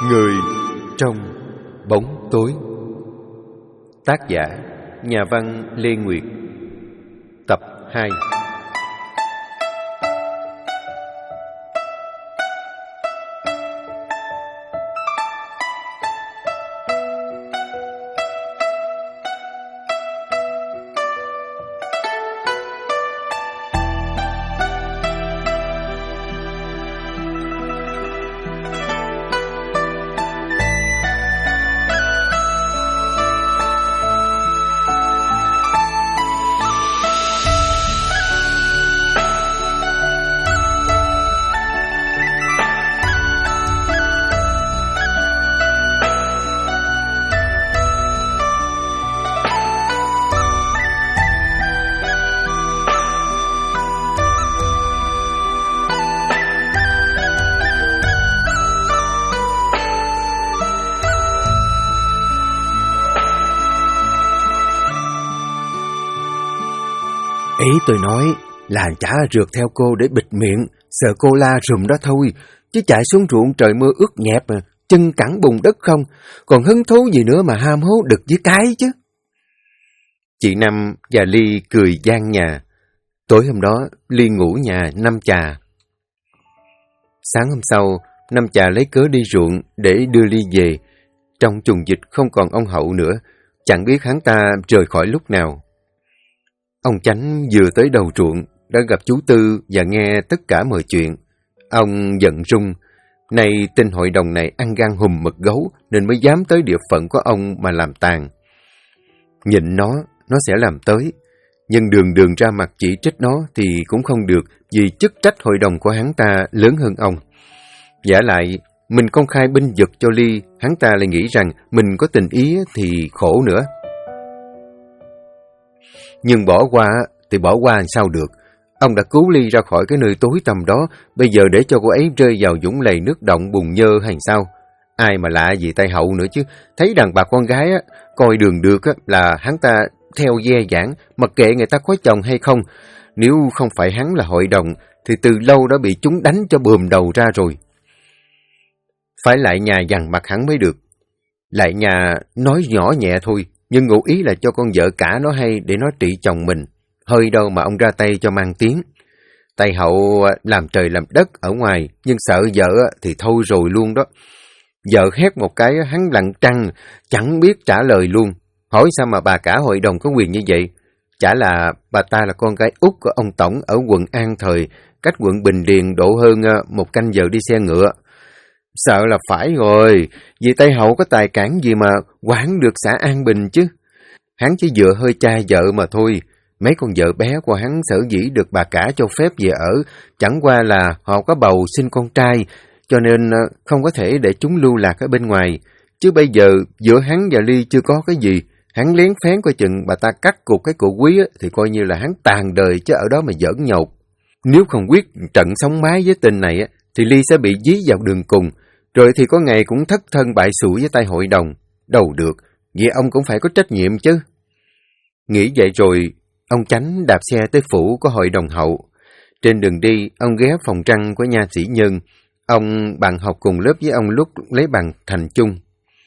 Người trong bóng tối. Tác giả nhà văn Lê Nguyệt. Tập 2. Ý tôi nói là chả rượt theo cô để bịt miệng, sợ cô la rùm đó thôi, chứ chạy xuống ruộng trời mưa ướt nhẹp mà, chân cẳng bùn đất không, còn hứng thú gì nữa mà ham hố đực với cái chứ. Chị Năm và Ly cười gian nhà. Tối hôm đó, Ly ngủ nhà Năm Chà. Sáng hôm sau, Năm Chà lấy cớ đi ruộng để đưa Ly về. Trong trùng dịch không còn ông Hậu nữa, chẳng biết hắn ta rời khỏi lúc nào. Ông Chánh vừa tới đầu ruộng, đã gặp chú Tư và nghe tất cả mọi chuyện. Ông giận rung, nay tên hội đồng này ăn gan hùm mật gấu nên mới dám tới địa phận của ông mà làm tàn. Nhịn nó sẽ làm tới, nhưng đường ra mặt chỉ trích nó thì cũng không được, vì chức trách hội đồng của hắn ta lớn hơn ông. Vả lại, mình công khai binh vực cho Ly, hắn ta lại nghĩ rằng mình có tình ý thì khổ nữa. Nhưng bỏ qua thì bỏ qua làm sao được. Ông đã cứu Ly ra khỏi cái nơi tối tăm đó, bây giờ để cho cô ấy rơi vào vũng lầy nước động bùn nhơ hay sao? Ai mà lạ gì tay Hậu nữa chứ. Thấy đàn bà con gái coi đường được là hắn ta theo dè dãn, mặc kệ người ta có chồng hay không. Nếu không phải hắn là hội đồng thì từ lâu đã bị chúng đánh cho bườm đầu ra rồi. Phải lại nhà dằn mặt hắn mới được. Lại nhà nói nhỏ nhẹ thôi, nhưng ngụ ý là cho con vợ cả nó hay để nó trị chồng mình. Hơi đâu mà ông ra tay cho mang tiếng. Tay Hậu làm trời làm đất ở ngoài, nhưng sợ vợ thì thôi rồi luôn đó. Vợ hét một cái hắn lặng trăng, chẳng biết trả lời luôn. Hỏi sao mà bà cả hội đồng có quyền như vậy? Chả là bà ta là con gái út của ông Tổng ở quận An Thời, cách quận Bình Điền độ hơn 1 canh giờ đi xe ngựa. Sợ là phải rồi, vì tay Hậu có tài cản gì mà quản được xã An Bình chứ. Hắn chỉ vừa hơi cha vợ mà thôi. Mấy con vợ bé của hắn sở dĩ được bà cả cho phép về ở, chẳng qua là họ có bầu sinh con trai, cho nên không có thể để chúng lưu lạc ở bên ngoài. Chứ bây giờ giữa hắn và Ly chưa có cái gì, hắn lén phén coi chừng bà ta cắt cụt cái cổ quý thì coi như là hắn tàn đời chứ ở đó mà giỡn nhột. Nếu không quyết trận sống mái với tình này thì Ly sẽ bị dí vào đường cùng, rồi thì có ngày cũng thất thân bại sụi với tay hội đồng. Đâu được, vì ông cũng phải có trách nhiệm chứ. Nghĩ vậy rồi, ông Chánh đạp xe tới phủ của hội đồng Hậu. Trên đường đi, ông ghé phòng trăng của nha sĩ Nhân. Ông bạn học cùng lớp với ông lúc lấy bằng thành chung.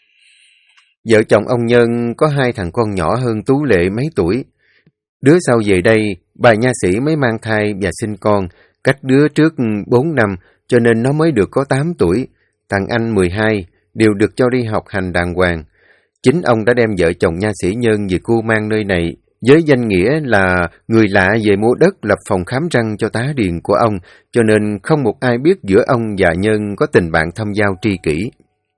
Vợ chồng ông Nhân có 2 thằng con nhỏ hơn Tú Lệ mấy tuổi. Đứa sau về đây, bà nha sĩ mới mang thai và sinh con, cách đứa trước 4 năm, cho nên nó mới được có 8 tuổi. Thằng anh 12, đều được cho đi học hành đàng hoàng. Chính ông đã đem vợ chồng nha sĩ Nhân về cưu mang nơi này, với danh nghĩa là người lạ về mua đất lập phòng khám răng cho tá điền của ông, cho nên không một ai biết giữa ông và Nhân có tình bạn thâm giao tri kỷ.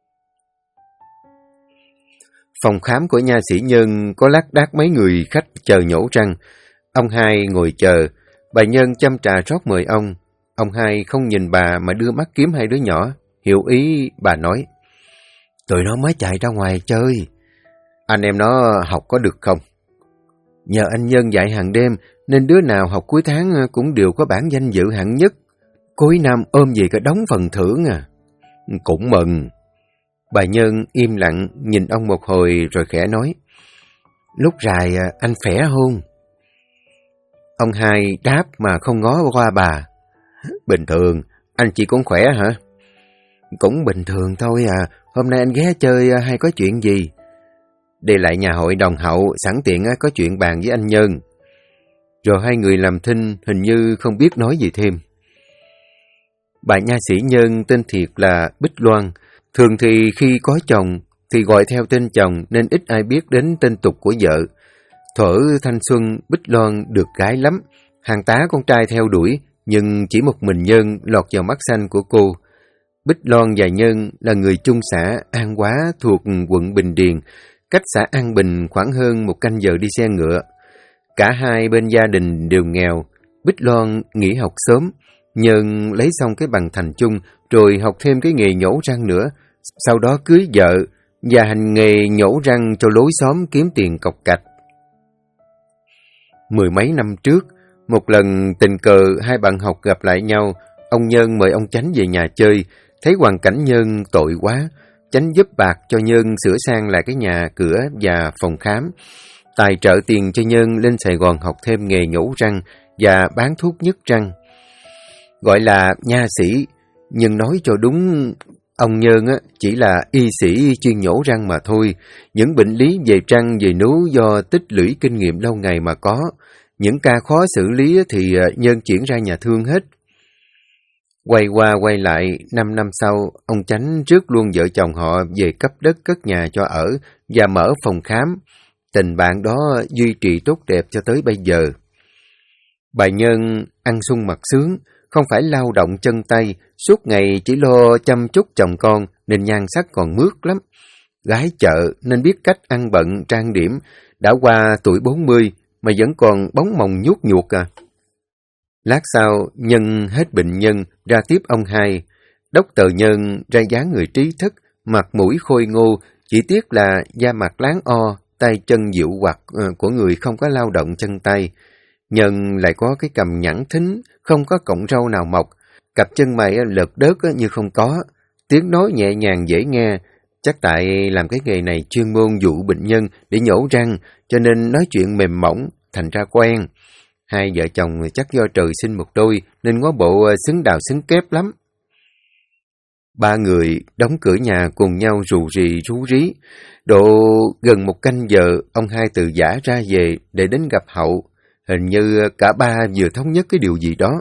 Phòng khám của nha sĩ Nhân có lác đác mấy người khách chờ nhổ răng. Ông Hai ngồi chờ, bà Nhân chăm trà rót mời ông. Ông Hai không nhìn bà mà đưa mắt kiếm 2 đứa nhỏ. Hiểu ý, bà nói: "Tụi nó mới chạy ra ngoài chơi. Anh em nó học có được không?" "Nhờ anh Nhân dạy hàng đêm, nên đứa nào học cuối tháng cũng đều có bảng danh dự hạng nhất. Cuối năm ôm về cả đống phần thưởng à." "Cũng mừng." Bà Nhân im lặng nhìn ông một hồi rồi khẽ nói: "Lúc rày anh khỏe không?" Ông Hai đáp mà không ngó qua bà: "Bình thường, anh chị cũng khỏe hả?" Cũng bình thường thôi à, hôm nay anh ghé chơi hay có chuyện gì? Đi lại nhà hội đồng Hậu, sẵn tiện có chuyện bàn với anh Nhân. Rồi hai người làm thinh, hình như không biết nói gì thêm. Bà nha sĩ Nhân tên thiệt là Bích Loan. Thường thì khi có chồng thì gọi theo tên chồng nên ít ai biết đến tên tục của vợ. Thuở thanh xuân, Bích Loan được gái lắm. Hàng tá con trai theo đuổi, nhưng chỉ một mình Nhân lọt vào mắt xanh của cô. Bích Loan và Nhân là người chung xã An Hóa thuộc quận Bình Điền, cách xã An Bình khoảng hơn 1 canh giờ đi xe ngựa. Cả hai bên gia đình đều nghèo. Bích Loan nghỉ học sớm, Nhân lấy xong cái bằng thành chung rồi học thêm cái nghề nhổ răng nữa. Sau đó cưới vợ và hành nghề nhổ răng cho lối xóm kiếm tiền cọc cạch. 10 mấy năm trước, một lần tình cờ hai bạn học gặp lại nhau, ông Nhân mời ông Chánh về nhà chơi. Thấy hoàn cảnh Nhân tội quá, Chánh giúp bạc cho Nhân sửa sang lại cái nhà cửa và phòng khám, tài trợ tiền cho Nhân lên Sài Gòn học thêm nghề nhổ răng và bán thuốc nhức răng. Gọi là nha sĩ, nhưng nói cho đúng, ông Nhân chỉ là y sĩ chuyên nhổ răng mà thôi. Những bệnh lý về răng, về nướu do tích lũy kinh nghiệm lâu ngày mà có. Những ca khó xử lý thì Nhân chuyển ra nhà thương hết. Quay qua quay lại, 5 năm sau, ông Chánh rước luôn vợ chồng họ về cấp đất cất nhà cho ở và mở phòng khám. Tình bạn đó duy trì tốt đẹp cho tới bây giờ. Bà Nhân ăn sung mặc sướng, không phải lao động chân tay, suốt ngày chỉ lo chăm chút chồng con nên nhan sắc còn mướt lắm. Gái chợ nên biết cách ăn bận trang điểm, đã qua tuổi 40 mà vẫn còn bóng mồng nhút nhụt à. Lát sau, Nhân hết bệnh nhân, ra tiếp ông hai. Dr. Nhân ra dáng người trí thức, mặt mũi khôi ngô, chỉ tiếc là da mặt láng o, tay chân dịu quặt của người không có lao động chân tay. Nhân lại có cái cằm nhẵn thính, không có cọng râu nào mọc, cặp chân mày lợt đớt như không có, tiếng nói nhẹ nhàng dễ nghe. Chắc tại làm cái nghề này chuyên môn dụ bệnh nhân để nhổ răng, cho nên nói chuyện mềm mỏng, thành ra quen. Hai vợ chồng chắc do trời sinh một đôi nên ngó bộ xứng đào xứng kép lắm. Ba người đóng cửa nhà cùng nhau rù rì rú rí. Độ gần 1 canh giờ, ông hai từ giã ra về để đến gặp Hậu. Hình như cả ba vừa thống nhất cái điều gì đó.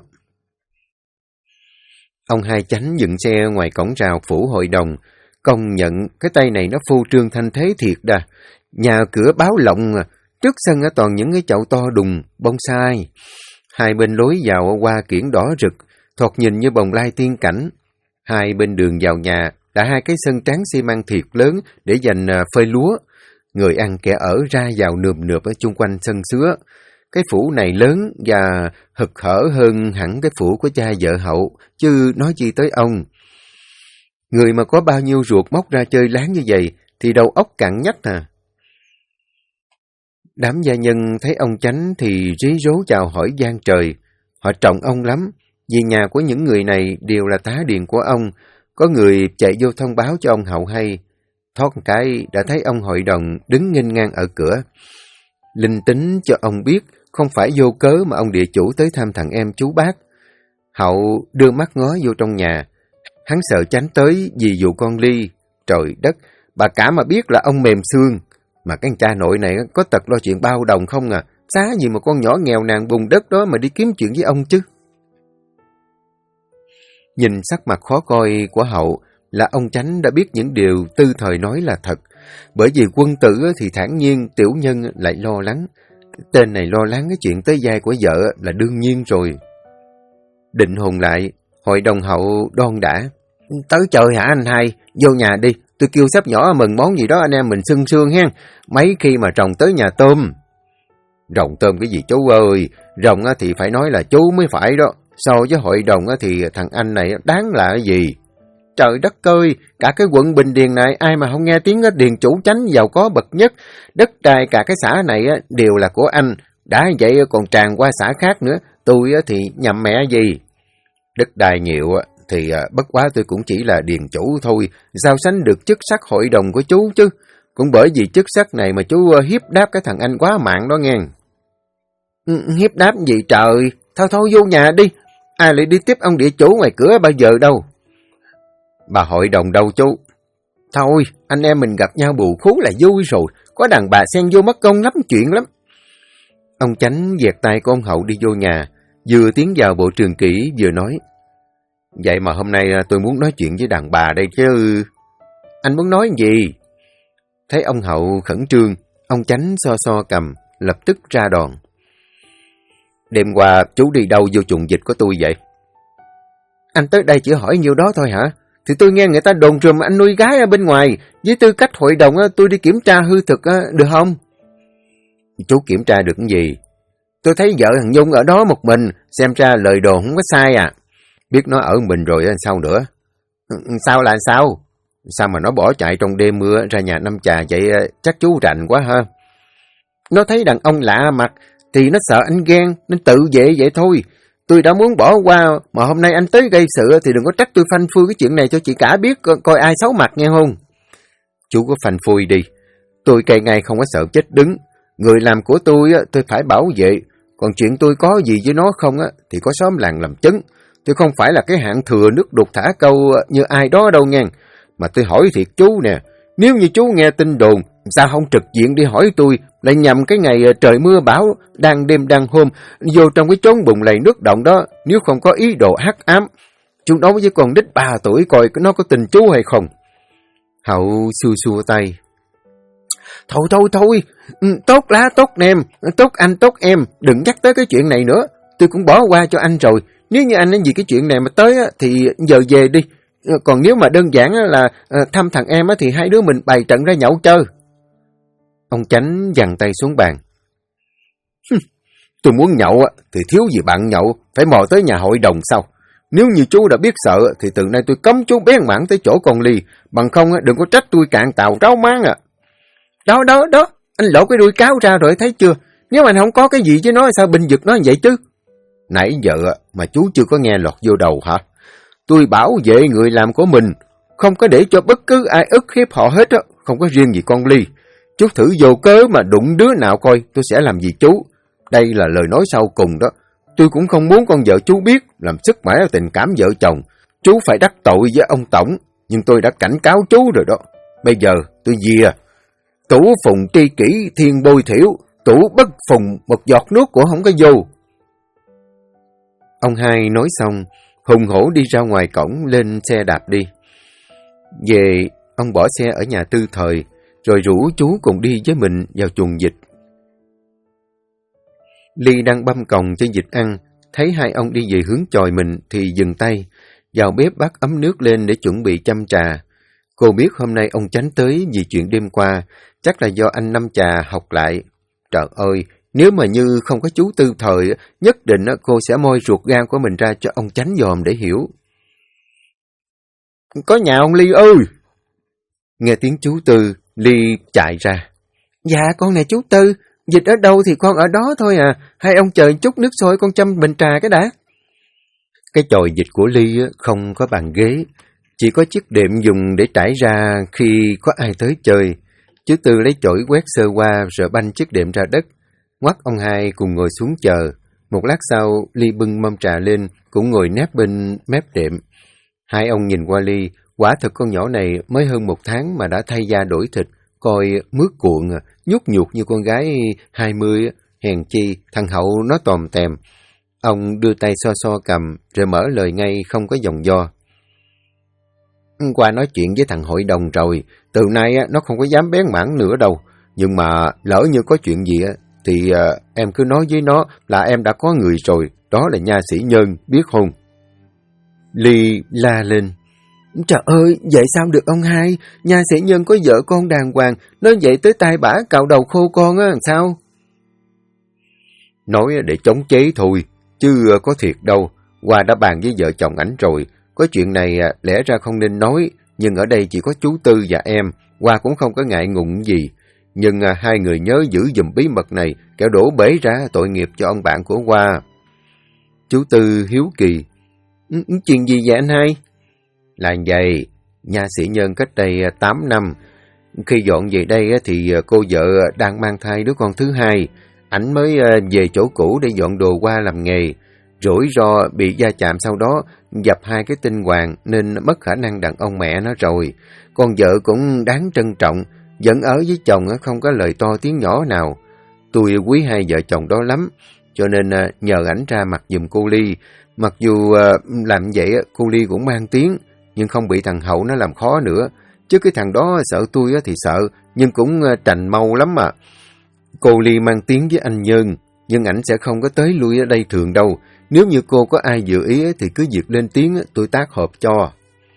Ông hai Chánh dựng xe ngoài cổng rào phủ hội đồng. Công nhận cái tay này nó phô trương thanh thế thiệt đà. Nhà cửa báo lộng à. Trước sân toàn những cái chậu to đùng, bonsai. Hai bên lối vào hoa kiển đỏ rực, thoạt nhìn như bồng lai tiên cảnh. Hai bên đường vào nhà là 2 cái sân tráng xi măng thiệt lớn để dành phơi lúa. Người ăn kẻ ở ra vào nườm nượp ở chung quanh sân sứa. Cái phủ này lớn và hực hở hơn hẳn cái phủ của cha vợ Hậu, chứ nói chi tới ông. Người mà có bao nhiêu ruột móc ra chơi láng như vậy thì đầu óc cạn nhách à. Đám gia nhân thấy ông Chánh thì rí rố chào hỏi giang trời. Họ trọng ông lắm, vì nhà của những người này đều là tá điền của ông. Có người chạy vô thông báo cho ông Hậu hay. Thoát cái đã thấy ông hội đồng đứng nghênh ngang ở cửa. Linh tính cho ông biết không phải vô cớ mà ông địa chủ tới thăm thằng em chú bác. Hậu đưa mắt ngó vô trong nhà. Hắn sợ Chánh tới vì vụ con Ly. Trời đất, bà cả mà biết là ông mềm xương. Mà cái cha nội này có tật lo chuyện bao đồng không à. Xá gì mà con nhỏ nghèo nàn bùn đất đó mà đi kiếm chuyện với ông chứ. Nhìn sắc mặt khó coi của Hậu là ông Chánh đã biết những điều Tư Thời nói là thật. Bởi vì quân tử thì thản nhiên, tiểu nhân lại lo lắng. Tên này lo lắng cái chuyện tới vai của vợ là đương nhiên rồi. Định hồn lại, hội đồng Hậu đon đã. Tới chơi hả anh hai? Vô nhà đi, tôi kêu sắp nhỏ mừng món gì đó anh em mình sương sương hen. Mấy khi mà rồng tới nhà tôm. Rồng tôm cái gì chú ơi? Rồng thì phải nói là chú mới phải đó. So với hội đồng thì thằng anh này đáng là cái gì? Trời đất ơi, cả cái quận Bình Điền này ai mà không nghe tiếng điền chủ Chánh giàu có bậc nhất. Đất đai cả cái xã này đều là của anh. Đã vậy còn tràn qua xã khác nữa. Tôi thì nhầm mẹ gì? Đất đai nhiều thì bất quá tôi cũng chỉ là điền chủ thôi. Sao sánh được chức sắc hội đồng của chú chứ? Cũng bởi vì chức sắc này mà chú hiếp đáp cái thằng anh quá mạng đó nghe. Hiếp đáp gì trời? Thôi vô nhà đi. Ai lại đi tiếp ông địa chủ ngoài cửa bao giờ đâu? Bà hội đồng đâu chú? Thôi, anh em mình gặp nhau bù khú là vui rồi, có đàn bà xen vô mất công lắm chuyện lắm. Ông Chánh vẹt tay của ông Hậu đi vô nhà, vừa tiến vào bộ trường kỷ vừa nói. Vậy mà hôm nay tôi muốn nói chuyện với đàn bà đây chứ. Anh muốn nói gì? Thấy ông Hậu khẩn trương, ông Chánh so so cầm, lập tức ra đòn. Đêm qua chú đi đâu vô chuồng vịt của tôi vậy? Anh tới đây chỉ hỏi nhiêu đó thôi hả? Thì tôi nghe người ta đồn rùm anh nuôi gái ở bên ngoài. Với tư cách hội đồng tôi đi kiểm tra hư thực được không? Chú kiểm tra được cái gì? Tôi thấy vợ thằng Dung ở đó một mình, xem ra lời đồn không có sai à. Biết nó ở mình rồi sao nữa? Sao là sao? Sao mà nó bỏ chạy trong đêm mưa ra nhà Năm Trà vậy, chắc chú rành quá ha. Nó thấy đàn ông lạ mặt thì nó sợ anh ghen nên tự vệ vậy thôi. Tôi đã muốn bỏ qua mà hôm nay anh tới gây sự thì đừng có trách tôi phanh phui cái chuyện này cho chị cả biết coi ai xấu mặt nghe không? Chú có phanh phui đi. Tôi cây ngay không có sợ chết đứng. Người làm của tôi phải bảo vệ. Còn chuyện tôi có gì với nó không thì có xóm làng làm chứng. Tôi không phải là cái hạng thừa nước đục thả câu như ai đó đâu nghe. Mà tôi hỏi thiệt chú nè, nếu như chú nghe tin đồn, sao không trực diện đi hỏi tôi, lại nhằm cái ngày trời mưa bão, đang đêm đang hôm, vô trong cái chốn bùn lầy nước động đó, nếu không có ý đồ hắc ám. Chú nói với con đích 3 tuổi coi nó có tin chú hay không. Hậu xua xua tay. Thôi, tốt lá, tốt nem, tốt anh, tốt em, đừng nhắc tới cái chuyện này nữa. Tôi cũng bỏ qua cho anh rồi. Nếu như anh nói gì cái chuyện này mà tới thì giờ về đi. Còn nếu mà đơn giản là thăm thằng em thì hai đứa mình bày trận ra nhậu chơi. Ông Chánh giằng tay xuống bàn. Tôi muốn nhậu thì thiếu gì bạn nhậu, phải mò tới nhà hội đồng sao? Nếu như chú đã biết sợ thì từ nay tôi cấm chú bén mảng tới chỗ con Ly, bằng không đừng có trách tôi cạn tàu ráo máng à. Đó, anh lộ cái đuôi cáo ra rồi thấy chưa? Nếu anh không có cái gì với nó sao bình giật nó vậy chứ? Nãy giờ mà chú chưa có nghe lọt vô đầu hả? Tôi bảo vệ người làm của mình, không có để cho bất cứ ai ức hiếp họ hết á, không có riêng gì con Ly. Chú thử vô cớ mà đụng đứa nào coi tôi sẽ làm gì chú. Đây là lời nói sau cùng đó. Tôi cũng không muốn con vợ chú biết, làm sức mẻ tình cảm vợ chồng. Chú phải đắc tội với ông Tổng, nhưng tôi đã cảnh cáo chú rồi đó. Bây giờ tôi về. Tủ phùng tri kỷ thiên bôi thiểu, tủ bất phùng một giọt nước của không có vô. Ông hai nói xong, hùng hổ đi ra ngoài cổng lên xe đạp đi. Về, ông bỏ xe ở nhà Tư Thời, rồi rủ chú cùng đi với mình vào chuồng vịt. Ly đang băm còng cho vịt ăn, thấy hai ông đi về hướng chòi mình thì dừng tay, vào bếp bắt ấm nước lên để chuẩn bị chăm trà. Cô biết hôm nay ông Chánh tới vì chuyện đêm qua, chắc là do anh Năm Trà học lại. Trời ơi, nếu mà như không có chú Tư Thời, nhất định cô sẽ moi ruột gan của mình ra cho ông Chánh dòm để hiểu. Có nhà ông Ly ơi! Nghe tiếng chú Tư, Ly chạy ra. Dạ con nè chú Tư, vịt ở đâu thì con ở đó thôi à, hai ông chờ chút nước sôi con chăm bình trà cái đã. Cái chòi vịt của Ly không có bàn ghế, chỉ có chiếc đệm dùng để trải ra khi có ai tới chơi. Chú Tư lấy chổi quét sơ qua rồi banh chiếc đệm ra đất. Ngoắt ông hai cùng ngồi xuống chờ. Một lát sau, Ly bưng mâm trà lên, cũng ngồi nép bên mép đệm. Hai ông nhìn qua Ly, quả thực con nhỏ này mới hơn 1 tháng mà đã thay da đổi thịt, coi mướt cuộn, nhút nhục như con gái 20, hèn chi, thằng Hậu nó tòm tèm. Ông đưa tay so so cầm, rồi mở lời ngay không có dòng do. Qua nói chuyện với thằng hội đồng rồi, từ nay nó không có dám bén mảng nữa đâu. Nhưng mà lỡ như có chuyện gì thì em cứ nói với nó là em đã có người rồi, đó là nha sĩ Nhân, biết không? Ly la lên. Trời ơi, vậy sao được ông hai? Nha sĩ Nhân có vợ con đàng hoàng, nói vậy tới tai bả cạo đầu khô con á, sao? Nói để chống chế thôi, chứ có thiệt đâu. Qua đã bàn với vợ chồng ảnh rồi. Có chuyện này lẽ ra không nên nói, nhưng ở đây chỉ có chú Tư và em, Hoa cũng không có ngại ngùng gì. Nhưng hai người nhớ giữ giùm bí mật này, kẻo đổ bể ra tội nghiệp cho ông bạn của Hoa. Chú Tư hiếu kỳ. Chuyện gì vậy anh hai? Là vậy, nha sĩ Nhân cách đây 8 năm. Khi dọn về đây thì cô vợ đang mang thai đứa con thứ hai. Ảnh mới về chỗ cũ để dọn đồ qua làm nghề. Rủi ro bị va chạm sau đó dập 2 cái tinh hoàng nên mất khả năng đàn ông mẹ nó rồi. Con vợ cũng đáng trân trọng, vẫn ở với chồng không có lời to tiếng nhỏ nào. Tôi quý hai vợ chồng đó lắm, cho nên nhờ ảnh ra mặt giùm cô Ly. Mặc dù làm vậy cô Ly cũng mang tiếng, nhưng không bị thằng Hậu nó làm khó nữa. Chứ cái thằng đó sợ tôi thì sợ, nhưng cũng trành mau lắm mà. Cô Ly mang tiếng với anh Nhân, nhưng ảnh sẽ không có tới lui ở đây thường đâu. Nếu như cô có ai dự ý thì cứ việc lên tiếng, tôi tác hợp cho.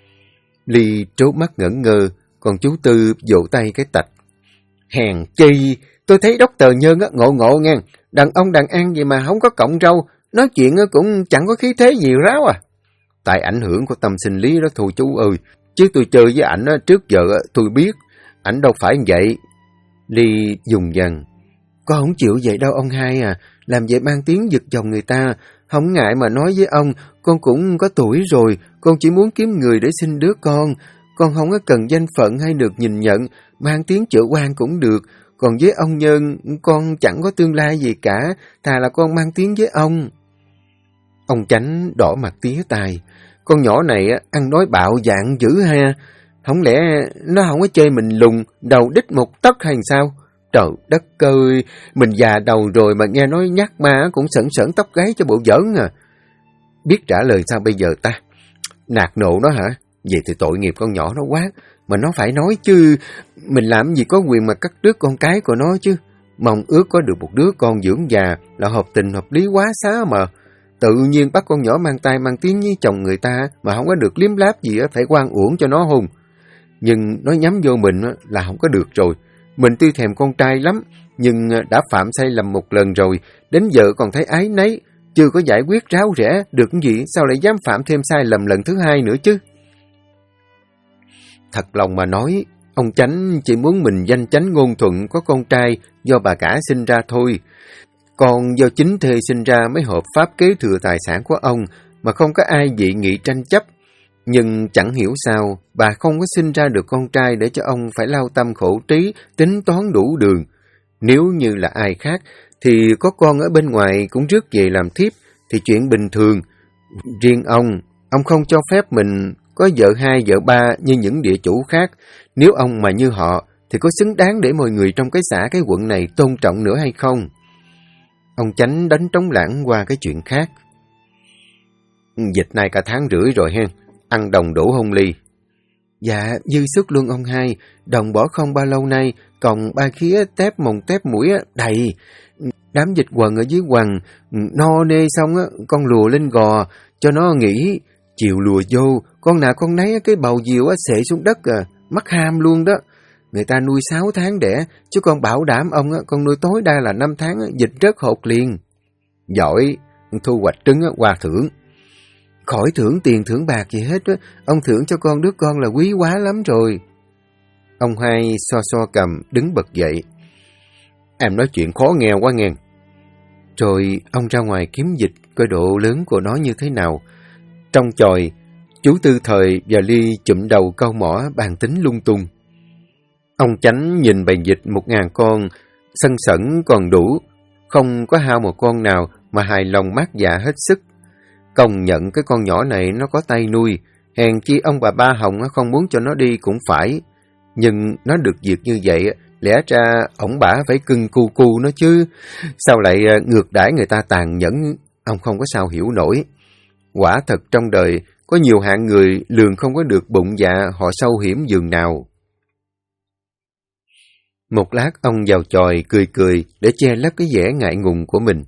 Ly trố mắt ngẩn ngơ, còn chú Tư vỗ tay cái tạch. Hèn chi, tôi thấy Dr. Nhân ngộ ngộ nghe, đàn ông đàn an gì mà không có cọng râu, nói chuyện cũng chẳng có khí thế gì ráo à. Tại ảnh hưởng của tâm sinh lý đó thôi chú ơi, chứ tôi chơi với ảnh trước giờ tôi biết, ảnh đâu phải vậy. Ly dùng dần. Con không chịu vậy đâu ông hai à, làm vậy mang tiếng giật chồng người ta. Không ngại mà nói với ông, con cũng có tuổi rồi, con chỉ muốn kiếm người để sinh đứa con. Con không có cần danh phận hay được nhìn nhận, mang tiếng chữa quan cũng được. Còn với ông Nhân, con chẳng có tương lai gì cả, thà là con mang tiếng với ông. Ông Chánh đỏ mặt tía tai. Con nhỏ này ăn nói bạo dạn dữ ha. Không lẽ nó không có chơi mình lùn, đầu đít một tấc hay sao? Trời đất ơi, mình già đầu rồi mà nghe nói nhát ma cũng sẩn sẩn tóc gáy cho bộ giỡn à. Biết trả lời sao bây giờ ta? Nạt nộ nó hả? Vậy thì tội nghiệp con nhỏ nó quá. Mà nó phải nói chứ, mình làm gì có quyền mà cắt đứt con cái của nó chứ. Mong ước có được một đứa con dưỡng già là hợp tình hợp lý quá xá mà. Tự nhiên bắt con nhỏ mang tay mang tiếng với chồng người ta mà không có được liếm láp gì phải oan uổng cho nó hùng. Nhưng nó nhắm vô mình là không có được rồi. Mình tuy thèm con trai lắm, nhưng đã phạm sai lầm một lần rồi, đến giờ còn thấy áy náy, chưa có giải quyết ráo rẽ, được cái gì, sao lại dám phạm thêm sai lầm lần thứ hai nữa chứ? Thật lòng mà nói, ông Chánh chỉ muốn mình danh chánh ngôn thuận có con trai do bà cả sinh ra thôi. Còn do chính thê sinh ra mới hợp pháp kế thừa tài sản của ông, mà không có ai dị nghị tranh chấp. Nhưng chẳng hiểu sao, bà không có sinh ra được con trai để cho ông phải lao tâm khổ trí, tính toán đủ đường. Nếu như là ai khác, thì có con ở bên ngoài cũng rước về làm thiếp, thì chuyện bình thường. Riêng ông không cho phép mình có vợ 2, vợ 3 như những địa chủ khác. Nếu ông mà như họ, thì có xứng đáng để mọi người trong cái xã, cái quận này tôn trọng nữa hay không? Ông Chánh đánh trống lãng qua cái chuyện khác. Dịch này cả tháng rưỡi rồi hen, ăn đồng đủ không Ly? Dạ, dư sức luôn ông hai, đồng bỏ không bao lâu nay, còn ba khía tép mồng tép mũi đầy. Đám dịch quần ở dưới quần, no nê xong con lùa lên gò, cho nó nghỉ. Chiều lùa vô, con nào con nấy cái bầu diều xệ xuống đất mắc ham luôn đó. Người ta nuôi 6 tháng đẻ, chứ con bảo đảm ông con nuôi tối đa là 5 tháng dịch rất hột liền. Giỏi, thu hoạch trứng qua thưởng. Khỏi thưởng tiền thưởng bạc gì hết, ông thưởng cho con đứa con là quý quá lắm rồi. Ông hai so cầm đứng bật dậy. Em nói chuyện khó nghe quá nghe. Rồi ông ra ngoài kiếm dịch coi độ lớn của nó như thế nào. Trong chòi, chú Tư Thời và Ly chụm đầu câu mỏ bàn tính lung tung. Ông Chánh nhìn bầy dịch 1000 con, sân sẩn còn đủ, không có hao một con nào mà hài lòng mát dạ hết sức. Công nhận cái con nhỏ này nó có tay nuôi, hèn chi ông bà Ba Hồng không muốn cho nó đi cũng phải. Nhưng nó được việc như vậy, lẽ ra ổng bả phải cưng cu nó chứ. Sao lại ngược đãi người ta tàn nhẫn, ông không có sao hiểu nổi. Quả thật trong đời, có nhiều hạng người lường không có được bụng dạ họ sâu hiểm giường nào. Một lát ông vào chòi cười để che lấp cái vẻ ngại ngùng của mình.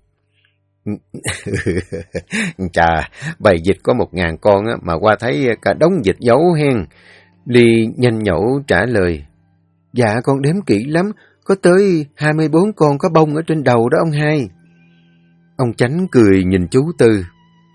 Chà, bầy dịch có 1000 con mà qua thấy cả đống dịch giấu hen. Ly nhanh nhẩu trả lời. Dạ con đếm kỹ lắm, có tới 24 con có bông ở trên đầu đó ông hai. Ông Chánh cười nhìn chú Tư.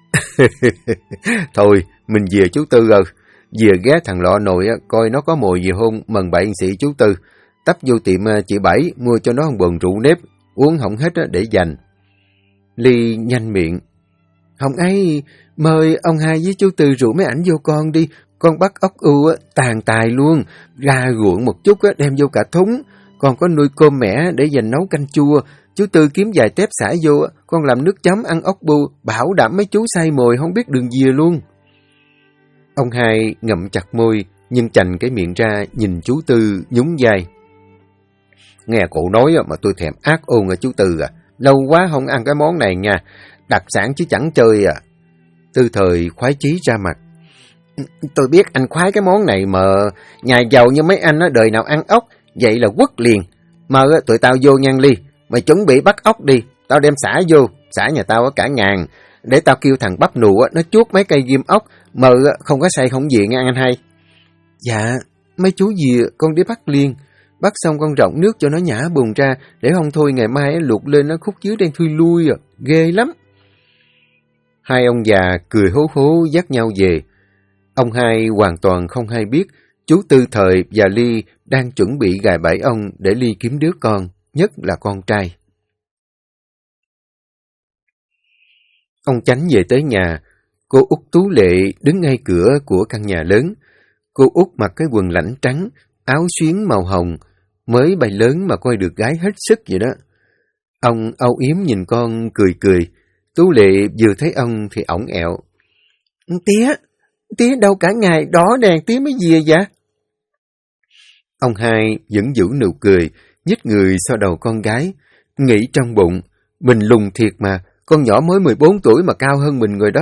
Thôi, mình về chú Tư rồi. Về ghé thằng lọ nồi coi nó có mồi gì không, mần bậy sĩ chú Tư. Tấp vô tiệm chị Bảy, mua cho nó một bồn rượu nếp, uống hỏng hết để dành. Ly nhanh miệng. Không ấy, mời ông hai với chú Tư rủ mấy ảnh vô con đi, con bắt ốc ưu tàn tài luôn, ra ruộng một chút đem vô cả thúng. Con có nuôi cơm mẻ để dành nấu canh chua. Chú Tư kiếm vài tép xả vô, con làm nước chấm ăn ốc bu, bảo đảm mấy chú say mồi không biết đường dìa luôn. Ông hai ngậm chặt môi, nhưng chành cái miệng ra nhìn chú Tư nhún vai. Nghe cụ nói mà tôi thèm ác ôn chú Tư à. Lâu quá không ăn cái món này nha. Đặc sản chứ chẳng chơi à. Tư Thời khoái chí ra mặt. Tôi biết anh khoái cái món này mà. Nhà giàu như mấy anh á, đời nào ăn ốc. Vậy là quất liền. Mà tụi tao vô nhan ly. Mày chuẩn bị bắt ốc đi. Tao đem xả vô. Xả nhà tao cả ngàn. Để tao kêu thằng bắp nụ nó chuốt mấy cây ghim ốc. Mà không có say không gì nghe anh hai. Dạ, mấy chú gì con đi bắt liền. Bắt xong con rộng nước cho nó nhả bùn ra. Để không thôi ngày mai luộc lên nó khúc dưới đen thui lui à. Ghê lắm. Hai ông già cười hố hố dắt nhau về. Ông hai hoàn toàn không hay biết chú Tư Thời và Ly đang chuẩn bị gài bẫy ông để Ly kiếm đứa con, nhất là con trai. Ông Chánh về tới nhà, cô Út Tú Lệ đứng ngay cửa của căn nhà lớn. Cô Út mặc cái quần lãnh trắng, áo xuyến màu hồng, mới bay lớn mà coi được gái hết sức vậy đó. Ông âu yếm nhìn con cười cười. Tú Lệ vừa thấy ông thì ổng ẹo. Tía đâu cả ngày đỏ đèn tía mới về vậy? Ông hai vẫn giữ nụ cười, nhích người sau đầu con gái, nghĩ trong bụng, mình lùn thiệt mà, con nhỏ mới 14 tuổi mà cao hơn mình rồi đó.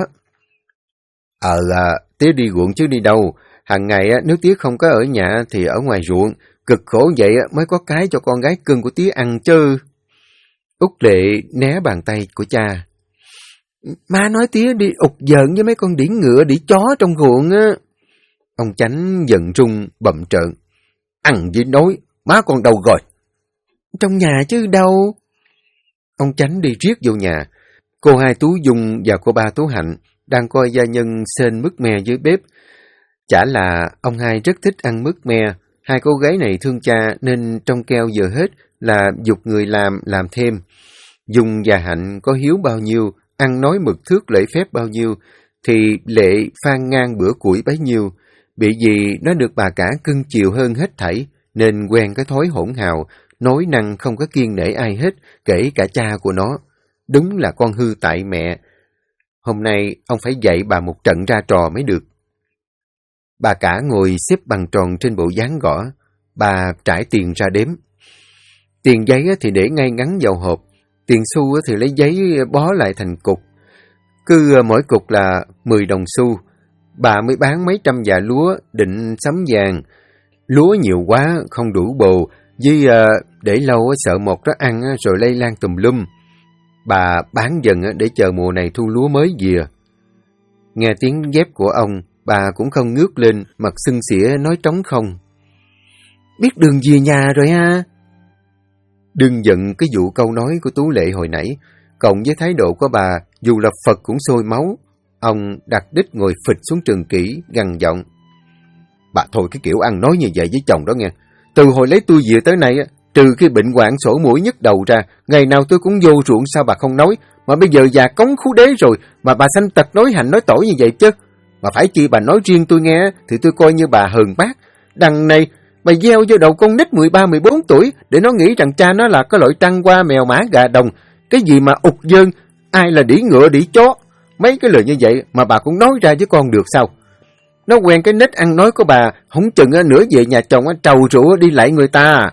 Tía đi ruộng chứ đi đâu, hàng ngày nếu tía không có ở nhà thì ở ngoài ruộng, cực khổ vậy mới có cái cho con gái cưng của tía ăn chứ. Út Lệ né bàn tay của cha. Má nói tía đi ụt giận với mấy con đĩ ngựa, đĩ chó trong ruộng á. Ông Chánh giận rung bậm trợn. Ăn gì nói, má con đâu rồi? Trong nhà chứ đâu. Ông Chánh đi riết vô nhà. Cô hai Tú Dung và cô ba Tú Hạnh đang coi gia nhân xên mứt me dưới bếp. Chả là ông hai rất thích ăn mứt me. Hai cô gái này thương cha nên trong keo giờ hết là giục người làm thêm. Dung và Hạnh có hiếu bao nhiêu, ăn nói mực thước lễ phép bao nhiêu, thì Lệ phan ngang bữa củi bấy nhiêu. Bị gì nó được bà cả cưng chiều hơn hết thảy, nên quen cái thói hỗn hào, nói năng không có kiêng nể ai hết, kể cả cha của nó. Đúng là con hư tại mẹ. Hôm nay ông phải dạy bà một trận ra trò mới được. Bà cả ngồi xếp bằng tròn trên bộ dáng gõ. Bà trải tiền ra đếm. Tiền giấy thì để ngay ngắn vào hộp, tiền xu thì lấy giấy bó lại thành cục. Cứ mỗi cục là 10 đồng xu. Bà mới bán mấy trăm dạ lúa định sắm vàng. Lúa nhiều quá không đủ bồ, với để lâu sợ một nó ăn rồi lây lan tùm lum. Bà bán dần để chờ mùa này thu lúa mới về. Nghe tiếng dép của ông, bà cũng không ngước lên, mặt sưng xỉa nói trống không. Biết đường về nhà rồi ha. Đừng giận cái vụ câu nói của Tú Lệ hồi nãy, cộng với thái độ của bà, dù là Phật cũng sôi máu. Ông đặt đích ngồi phịch xuống trường kỷ, gằn giọng. Bà thôi cái kiểu ăn nói như vậy với chồng đó nghe. Từ hồi lấy tôi về tới nay, trừ khi bệnh hoạn sổ mũi nhức đầu ra, ngày nào tôi cũng vô ruộng sao bà không nói, mà bây giờ già cống khú đế rồi, mà bà sanh tật nói hành nói tỏi như vậy chứ. Mà phải chi bà nói riêng tôi nghe, thì tôi coi như bà hờn bác. Đằng này, bà gieo vô đầu con nít 13-14 tuổi, để nó nghĩ rằng cha nó là cái loại trăng qua mèo mã gà đồng. Cái gì mà ụt dơn, ai là đĩ ngựa đĩ chó. Mấy cái lời như vậy mà bà cũng nói ra với con được sao? Nó quen cái nết ăn nói của bà, không chừng nửa về nhà chồng trầu rủa đi lại người ta.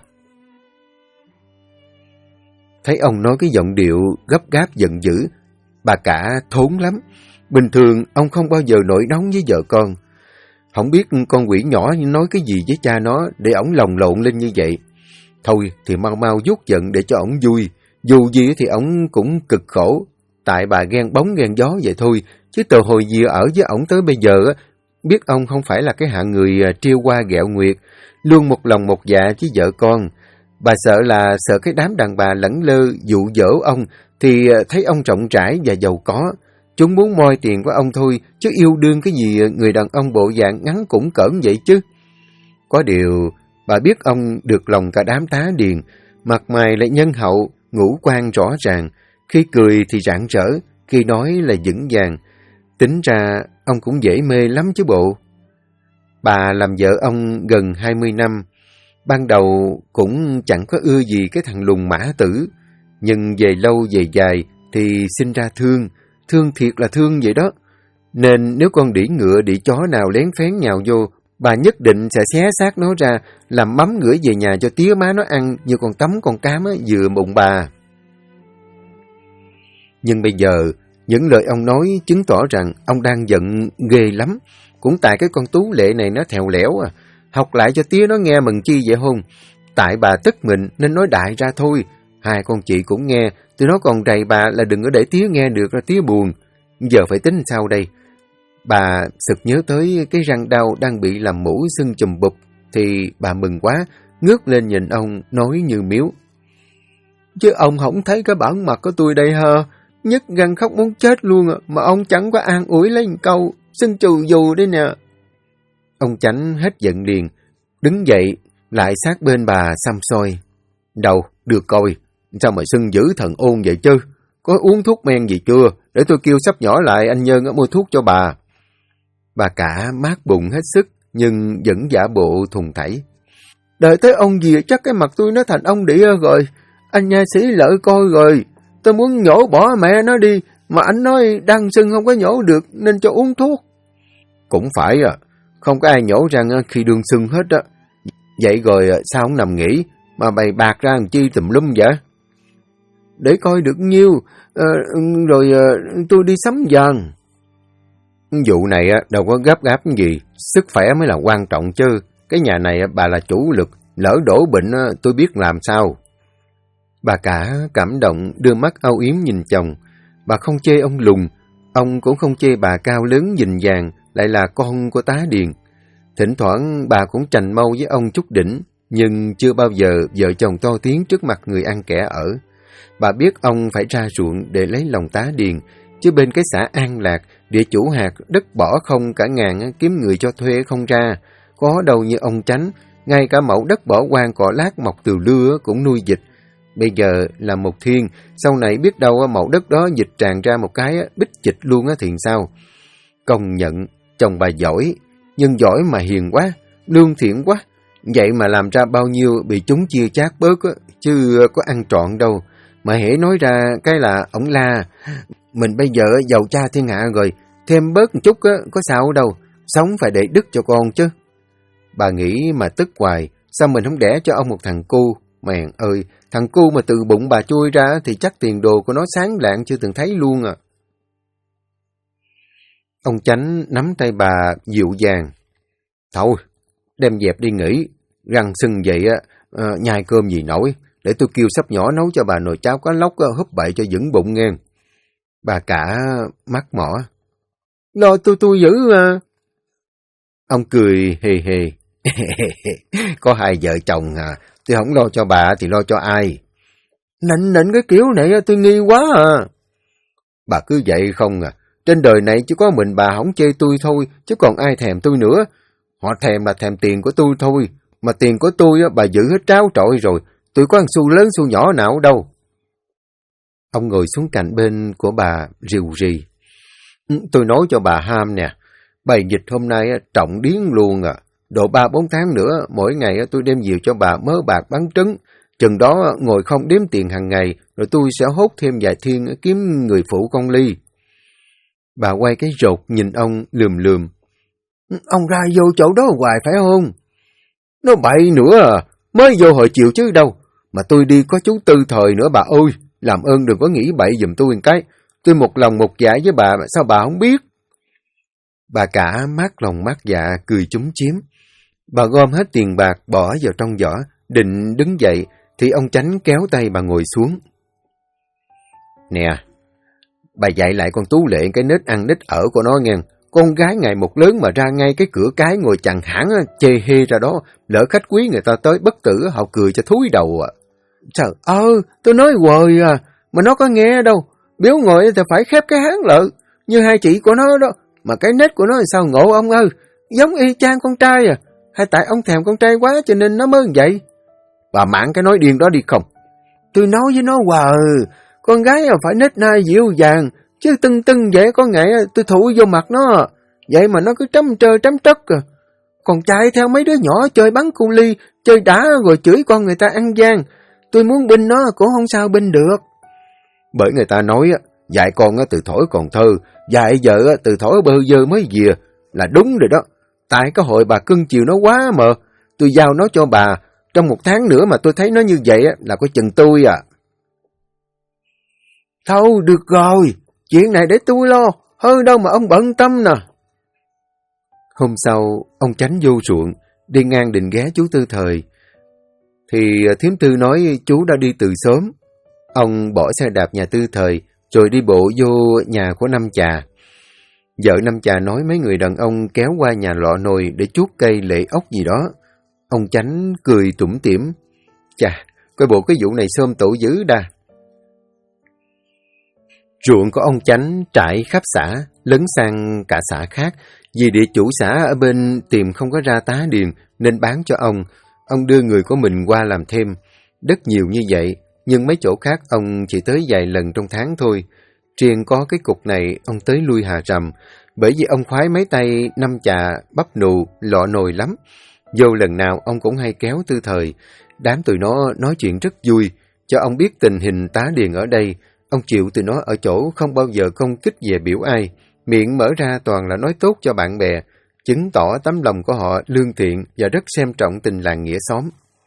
Thấy ông nói cái giọng điệu gấp gáp giận dữ, bà cả thốn lắm. Bình thường ông không bao giờ nổi nóng với vợ con. Không biết con quỷ nhỏ nói cái gì với cha nó để ổng lồng lộn lên như vậy. Thôi thì mau mau vuốt giận để cho ổng vui. Dù gì thì ổng cũng cực khổ. Tại bà ghen bóng ghen gió vậy thôi. Chứ từ hồi gì ở với ổng tới bây giờ, biết ông không phải là cái hạng người triêu hoa ghẹo nguyệt, luôn một lòng một dạ với vợ con. Bà sợ cái đám đàn bà lẳng lơ dụ dỗ ông thì thấy ông rộng rãi và giàu có. Chúng muốn moi tiền của ông thôi, chứ yêu đương cái gì người đàn ông bộ dạng ngắn cũng cỡn vậy chứ. Có điều, bà biết ông được lòng cả đám tá điền, mặt mày lại nhân hậu, ngũ quan rõ ràng, khi cười thì rạng rỡ, khi nói là vững vàng. Tính ra, ông cũng dễ mê lắm chứ bộ. Bà làm vợ ông gần 20 năm, Ban đầu cũng chẳng có ưa gì cái thằng lùng Mã Tử, nhưng về lâu về dài thì sinh ra thương thiệt là thương vậy đó. Nên nếu con đĩ ngựa đĩ chó nào lén phén nhào vô, bà nhất định sẽ xé xác nó ra, làm mắm gửi về nhà cho tía má nó ăn như con tấm con cám vừa bụng bà. Nhưng bây giờ, những lời ông nói chứng tỏ rằng ông đang giận ghê lắm. Cũng tại cái con Tú Lệ này nó thèo lẻo học lại cho tía nó nghe mừng chi vậy hôn. Tại bà tức mình nên nói đại ra thôi. Hai con chị cũng nghe, tụi nó còn rầy bà là đừng có để tía nghe được ra tía buồn. Giờ phải tính sao đây? Bà sực nhớ tới cái răng đau đang bị làm mũ sưng chùm bụp, thì bà mừng quá, ngước lên nhìn ông nói như miếu. Chứ ông không thấy cái bản mặt của tôi đây hả? Nhức răng khóc muốn chết luôn mà ông chẳng có an ủi lấy một câu, sưng chù dù đấy nè. Ông Chánh hết giận liền, đứng dậy, lại sát bên bà xăm soi. Đâu, được coi, sao mà sưng dữ thần ôn vậy chứ? Có uống thuốc men gì chưa? Để tôi kêu sắp nhỏ lại anh Nhân mua thuốc cho bà. Bà cả mát bụng hết sức, nhưng vẫn giả bộ thùng thảy. Đợi tới ông gì chắc cái mặt tôi nó thành ông đĩa rồi. Anh nha sĩ lợi coi rồi. Tôi muốn nhổ bỏ mẹ nó đi, mà anh nói đang sưng không có nhổ được nên cho uống thuốc. Cũng phải không có ai nhổ răng khi đương sưng hết á. Vậy rồi sao không nằm nghỉ, mà bày bạc ra làm chi tùm lum vậy? Để coi được nhiêu, rồi tôi đi sắm vàng. Vụ này đâu có gấp gáp gì, sức khỏe mới là quan trọng chứ. Cái nhà này bà là chủ lực, lỡ đổ bệnh tôi biết làm sao. Bà cả cảm động đưa mắt âu yếm nhìn chồng. Bà không chê ông lùn, ông cũng không chê bà cao lớn nhìn vàng, lại là con của tá điền. Thỉnh thoảng bà cũng trành mâu với ông chút đỉnh, nhưng chưa bao giờ vợ chồng to tiếng trước mặt người ăn kẻ ở. Bà biết ông phải ra ruộng để lấy lòng tá điền, chứ bên cái xã An Lạc, địa chủ hạt đất bỏ không cả ngàn kiếm người cho thuê không ra. Có đâu như ông Chánh, ngay cả mẫu đất bỏ hoang cỏ lát mọc từ lưa cũng nuôi dịch. Bây giờ là một thiên, sau này biết đâu mẫu đất đó dịch tràn ra một cái bích dịch luôn thì sao? Công nhận, chồng bà giỏi, nhưng giỏi mà hiền quá, lương thiện quá. Vậy mà làm ra bao nhiêu bị chúng chia chác bớt chứ có ăn trọn đâu. Mà hễ nói ra cái là ổng la. Mình bây giờ giàu cha thiên hạ rồi, thêm bớt một chút có sao đâu, sống phải để đức cho con chứ. Bà nghĩ mà tức hoài, sao mình không đẻ cho ông một thằng cu? Mèn ơi, thằng cu mà từ bụng bà chui ra thì chắc tiền đồ của nó sáng lạng chưa từng thấy luôn à. Ông Chánh nắm tay bà dịu dàng. Thôi, đem dẹp đi nghỉ, răng sưng vậy nhai cơm gì nổi, để tôi kêu sắp nhỏ nấu cho bà nồi cháo cá lóc húp bậy cho vững bụng nghe. Bà cả mắt mỏ. Lo tôi giữ à. Ông cười hề hề. Có hai vợ chồng à, tôi không lo cho bà thì lo cho ai? Nịnh cái kiểu này tôi nghi quá à. Bà cứ vậy không à, trên đời này chỉ có mình bà không chê tôi thôi, chứ còn ai thèm tôi nữa. Họ thèm là thèm tiền của tôi thôi, mà tiền của tôi bà giữ hết tráo trội rồi, tôi có ăn xu lớn xu nhỏ nào đâu. Ông ngồi xuống cạnh bên của bà rìu rì. Tôi nói cho bà ham nè, bày dịch hôm nay trọng điến luôn à. Độ 3-4 tháng nữa, mỗi ngày tôi đem nhiều cho bà mớ bạc bán trứng. Chừng đó ngồi không đếm tiền hàng ngày, rồi tôi sẽ hốt thêm vài thiên kiếm người phụ con ly. Bà quay cái rột nhìn ông lườm lườm. Ông ra vô chỗ đó hoài phải không? Nó bậy nữa à, mới vô hồi chiều chứ đâu. Mà tôi đi có chú Tư thời nữa bà ơi, làm ơn đừng có nghĩ bậy giùm tôi một cái. Tôi một lòng một dạ với bà, sao bà không biết? Bà cả mát lòng mát dạ, cười chúm chím. Bà gom hết tiền bạc bỏ vào trong giỏ, định đứng dậy, thì ông Chánh kéo tay bà ngồi xuống. Nè, bà dạy lại con Tú Lệ cái nết ăn nết ở của nó nghe. Con gái ngày một lớn mà ra ngay cái cửa cái ngồi chằng hãng chê hê ra đó, lỡ khách quý người ta tới bất tử họ cười cho thúi đầu à. Trời ơi, tôi nói hoài à, mà nó có nghe đâu. Biếu ngồi thì phải khép cái háng lợi, như hai chị của nó đó. Mà cái nết của nó thì sao ngộ ông ơi, giống y chang con trai à. Hay tại ông thèm con trai quá cho nên nó mới vậy? Bà mạn cái nói điên đó đi không? Tôi nói với nó hoài, con gái phải nết nai dịu dàng, chứ tưng vậy có ngày tôi thụ vô mặt nó. Vậy mà nó cứ trắm trơ trắm trất à. còn chạy theo mấy đứa nhỏ chơi bắn cu ly, chơi đá rồi chửi con người ta ăn gian. Tôi muốn binh nó cũng không sao binh được. Bởi người ta nói, dạy con từ thổi còn thơ, dạy vợ từ thổi bơ vơ mới về, là đúng rồi đó. Tại cái hội bà cưng chiều nó quá mà, tôi giao nó cho bà, trong 1 tháng nữa mà tôi thấy nó như vậy là có chừng tôi à. Thôi được rồi, chuyện này để tôi lo, hơn đâu mà ông bận tâm nè. Hôm sau, ông Chánh vô ruộng, đi ngang định ghé chú Tư Thời. Thì thím Tư nói chú đã đi từ sớm. Ông bỏ xe đạp nhà Tư Thời, rồi đi bộ vô nhà của Năm Chà. Vợ Năm Chà nói mấy người đàn ông kéo qua nhà Lọ Nồi để chuốt cây lệ ốc gì đó. Ông Chánh cười tủm tỉm. Chà, coi bộ cái vụ này xôm tổ dữ đa. Ruộng của ông Chánh trải khắp xã, lấn sang cả xã khác. Vì địa chủ xã ở bên tìm không có ra tá điền nên bán cho ông. Ông đưa người của mình qua làm thêm. Đất nhiều như vậy, nhưng mấy chỗ khác ông chỉ tới vài lần trong tháng thôi. Riêng có cái cục này ông tới lui hà rầm, bởi vì ông khoái mấy tay Năm Chà, Bắp Nù, Lọ Nồi lắm. Vô lần nào ông cũng hay kéo Tư Thời. Đám tụi nó nói chuyện rất vui, cho ông biết tình hình tá điền ở đây. Ông chịu tụi nó ở chỗ không bao giờ công kích về biểu ai. Miệng mở ra toàn là nói tốt cho bạn bè, chứng tỏ tấm lòng của họ lương thiện và rất xem trọng tình làng nghĩa xóm.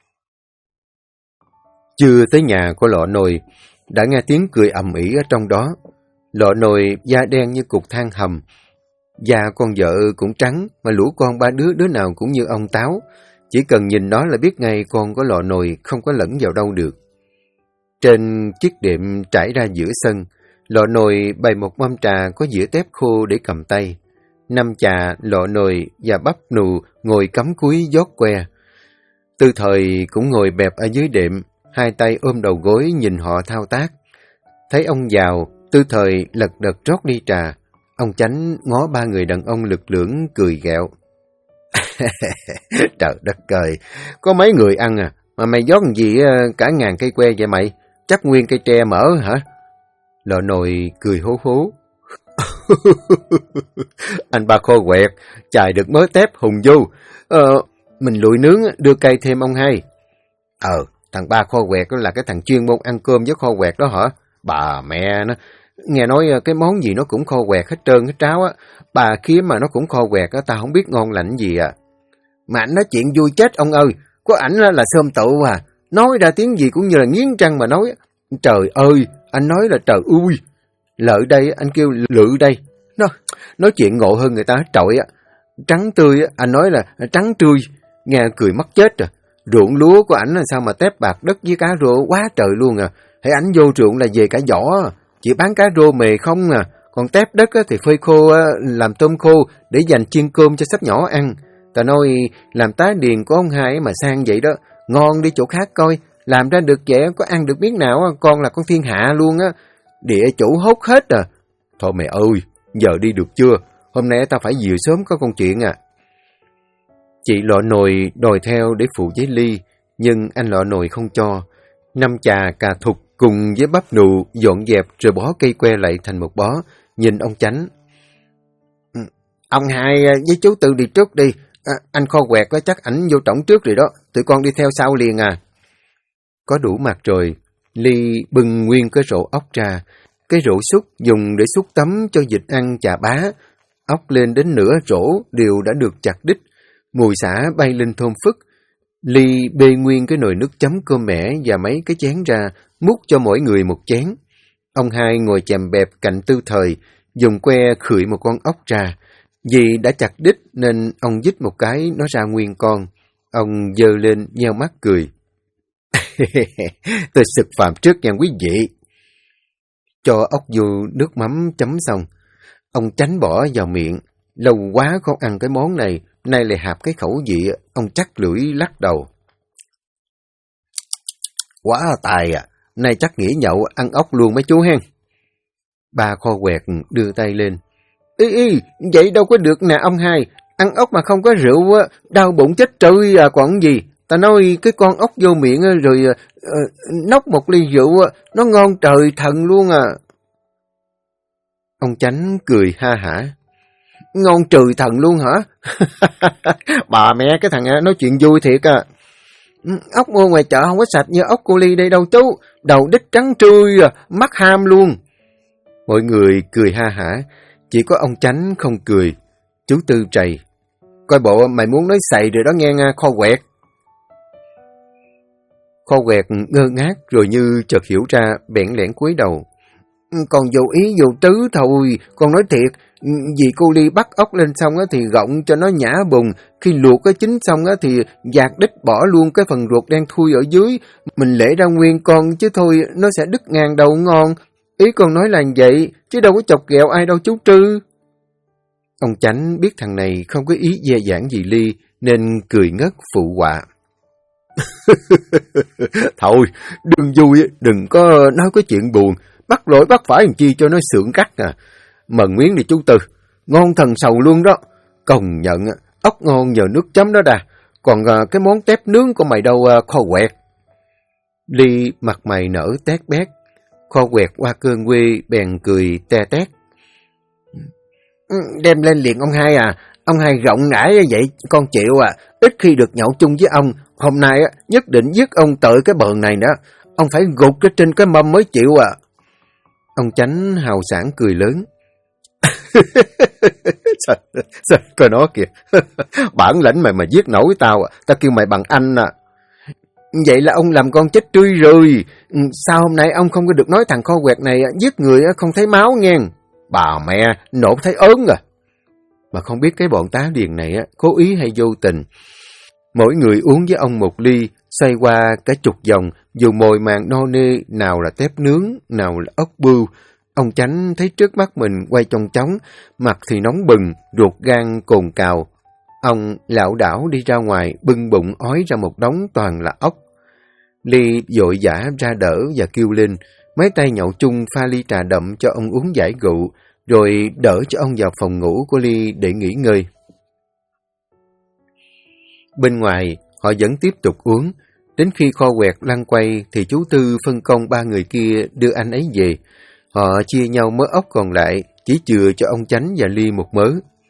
Chưa tới nhà của Lọ Nồi, đã nghe tiếng cười ầm ĩ ở trong đó. Lọ Nồi da đen như cục than hầm, da con vợ cũng trắng, mà lũ con 3 đứa nào cũng như ông Táo. Chỉ cần nhìn nó là biết ngay con của Lọ Nồi không có lẫn vào đâu được. Trên chiếc đệm trải ra giữa sân, Lọ Nồi bày một mâm trà có dĩa tép khô để cầm tay. Năm Chà, Lọ Nồi và Bắp Nù ngồi cắm cúi giót que. Tư Thời cũng ngồi bẹp ở dưới đệm, hai tay ôm đầu gối nhìn họ thao tác. Thấy ông vào, Tư Thời lật đật rót ly trà. Ông Chánh ngó 3 người đàn ông lực lưỡng cười ghẹo. Trời đất ơi, có mấy người ăn à, mà mày rót gì cả 1000 cây que vậy mày? Chắc nguyên cây tre mỡ hả? Lọ Nồi cười hố hố. Anh Ba Kho Quẹt, chài được mớ tép hùng vô. Mình lụi nướng đưa cây thêm ông hai. Thằng Ba Kho Quẹt là cái thằng chuyên môn ăn cơm với kho quẹt đó hả? Bà mẹ nó, nghe nói cái món gì nó cũng kho quẹt hết trơn hết tráo á. Bà kiếm mà nó cũng kho quẹt á, ta không biết ngon lành gì à. Mà ảnh nói chuyện vui chết ông ơi, có ảnh là xôm tụ à. Nói ra tiếng gì cũng như là nghiến răng mà nói. Trời ơi, anh nói là trời ui. Lợi đây, anh kêu lự đây. Nói chuyện ngộ hơn người ta hết trội á. Trắng tươi, anh nói là trắng tươi. Nghe cười mắc chết à. Ruộng lúa của ảnh là sao mà tép bạc đất với cá rô quá trời luôn à. Hãy ảnh vô ruộng là về cả vỏ, chỉ bán cá rô mề không à. Còn tép đất thì phơi khô làm tôm khô để dành chiên cơm cho sắp nhỏ ăn. Ta nói làm tá điền của ông hai mà sang vậy đó, ngon đi chỗ khác coi. Làm ra được vậy có ăn được miếng nào, con là con thiên hạ luôn á. Địa chủ hốt hết à. Thôi mẹ ơi, giờ đi được chưa? Hôm nay tao phải về sớm có công chuyện à. Chị Lọ Nồi đòi theo để phụ với Ly, nhưng anh Lọ Nồi không cho. Năm Chà cà thục cùng với Bắp Nù dọn dẹp rồi bó cây que lại thành một bó, nhìn ông Chánh. Ông hai với chú Tư đi trước đi, anh Kho Quẹt chắc ảnh vô trỏng trước rồi đó, tụi con đi theo sau liền à. Có đủ mặt rồi, Ly bưng nguyên cái rổ ốc ra, cái rổ xúc dùng để xúc tấm cho vịt ăn chà bá. Ốc lên đến nửa rổ đều đã được chặt đích, mùi xả bay lên thơm phức. Ly bê nguyên cái nồi nước chấm cơm mẻ và mấy cái chén ra, múc cho mỗi người một chén. Ông hai ngồi chèm bẹp cạnh Tư Thời, dùng que khưởi một con ốc ra. Vì đã chặt đích nên ông dít một cái nó ra nguyên con. Ông giơ lên nheo mắt cười. Tôi sực phạm trước nha quý vị. Cho ốc vô nước mắm chấm xong, ông Chánh bỏ vào miệng. Lâu quá không ăn cái món này, nay lại hạp cái khẩu vị, ông chắc lưỡi lắc đầu. Quá tài à, nay chắc nghỉ nhậu ăn ốc luôn mấy chú hen. Ba Kho Quẹt đưa tay lên. Ý, vậy đâu có được nè ông hai, ăn ốc mà không có rượu, đau bụng chết trơi à còn gì. Ta nói cái con ốc vô miệng rồi nốc một ly rượu, nó ngon trời thần luôn à. Ông Chánh cười ha hả. ngon trừ thần luôn hả? Bà mẹ, cái thằng nói chuyện vui thiệt à. Ốc mua ngoài chợ không có sạch như ốc cô Ly đây đâu chú. Đầu đít trắng trươi à, mắt ham luôn. Mọi người cười ha hả, chỉ có ông Chánh không cười. Chú Tư trầy: Coi bộ mày muốn nói xày rồi đó nghe kho quẹt. Kho quẹt ngơ ngác rồi như chợt hiểu ra, bẽn lẽn cúi đầu. Còn dù ý dù tứ thôi, con nói thiệt, vì cô Ly bắt ốc lên xong thì gọng cho nó nhả bùn, khi luộc cái chín xong thì dạt đít bỏ luôn cái phần ruột đen thui ở dưới, mình lễ ra nguyên con chứ thôi nó sẽ đứt ngàn đầu ngon. Ý con nói là vậy, chứ đâu có chọc ghẹo ai đâu chú Trư. Ông Chánh biết thằng này không có ý dè dãn gì Ly, nên cười ngất phụ họa. Thôi, đừng vui, đừng có nói cái chuyện buồn, bắt lỗi bắt phải làm chi cho nó sượng cắt à. Mần miếng đi chú Tư, ngon thần sầu luôn đó. Công nhận, ốc ngon nhờ nước chấm đó đà, còn cái món tép nướng của mày đâu kho quẹt. Ly mặt mày nở tét bét, kho quẹt qua cơn quê bèn cười te tét. Đem lên liền ông hai à, ông hai rộng rãi vậy con chịu à, ít khi được nhậu chung với ông, hôm nay nhất định giết ông tội cái bờn này nữa, ông phải gục cái trên cái mâm mới chịu à. Ông Chánh hào sảng cười lớn. Sao coi nó kìa, bản lãnh mày mà giết nổi tao à, tao kêu mày bằng anh à. Vậy là ông làm con chết tươi rồi, sao hôm nay ông không có được nói thằng kho quẹt này giết người không thấy máu nghe. Bà mẹ, nổ thấy ớn à. Mà không biết cái bọn tá điền này cố ý hay vô tình. Mỗi người uống với ông một ly, xoay qua cả chục vòng, dù mồi màng no nê, nào là tép nướng, nào là ốc bươu. Ông Chánh thấy trước mắt mình quay chong chóng, mặt thì nóng bừng, ruột gan cồn cào. Ông lảo đảo đi ra ngoài, bưng bụng ói ra một đống toàn là ốc. Ly vội vã ra đỡ và kêu lên, mấy tay nhậu chung pha ly trà đậm cho ông uống giải rượu, rồi đỡ cho ông vào phòng ngủ của Ly để nghỉ ngơi. Bên ngoài, họ vẫn tiếp tục uống. Đến khi kho quẹt lăn quay thì chú Tư phân công ba người kia đưa anh ấy về. Họ chia nhau mớ ốc còn lại, chỉ chừa cho ông Chánh và Ly một mớ.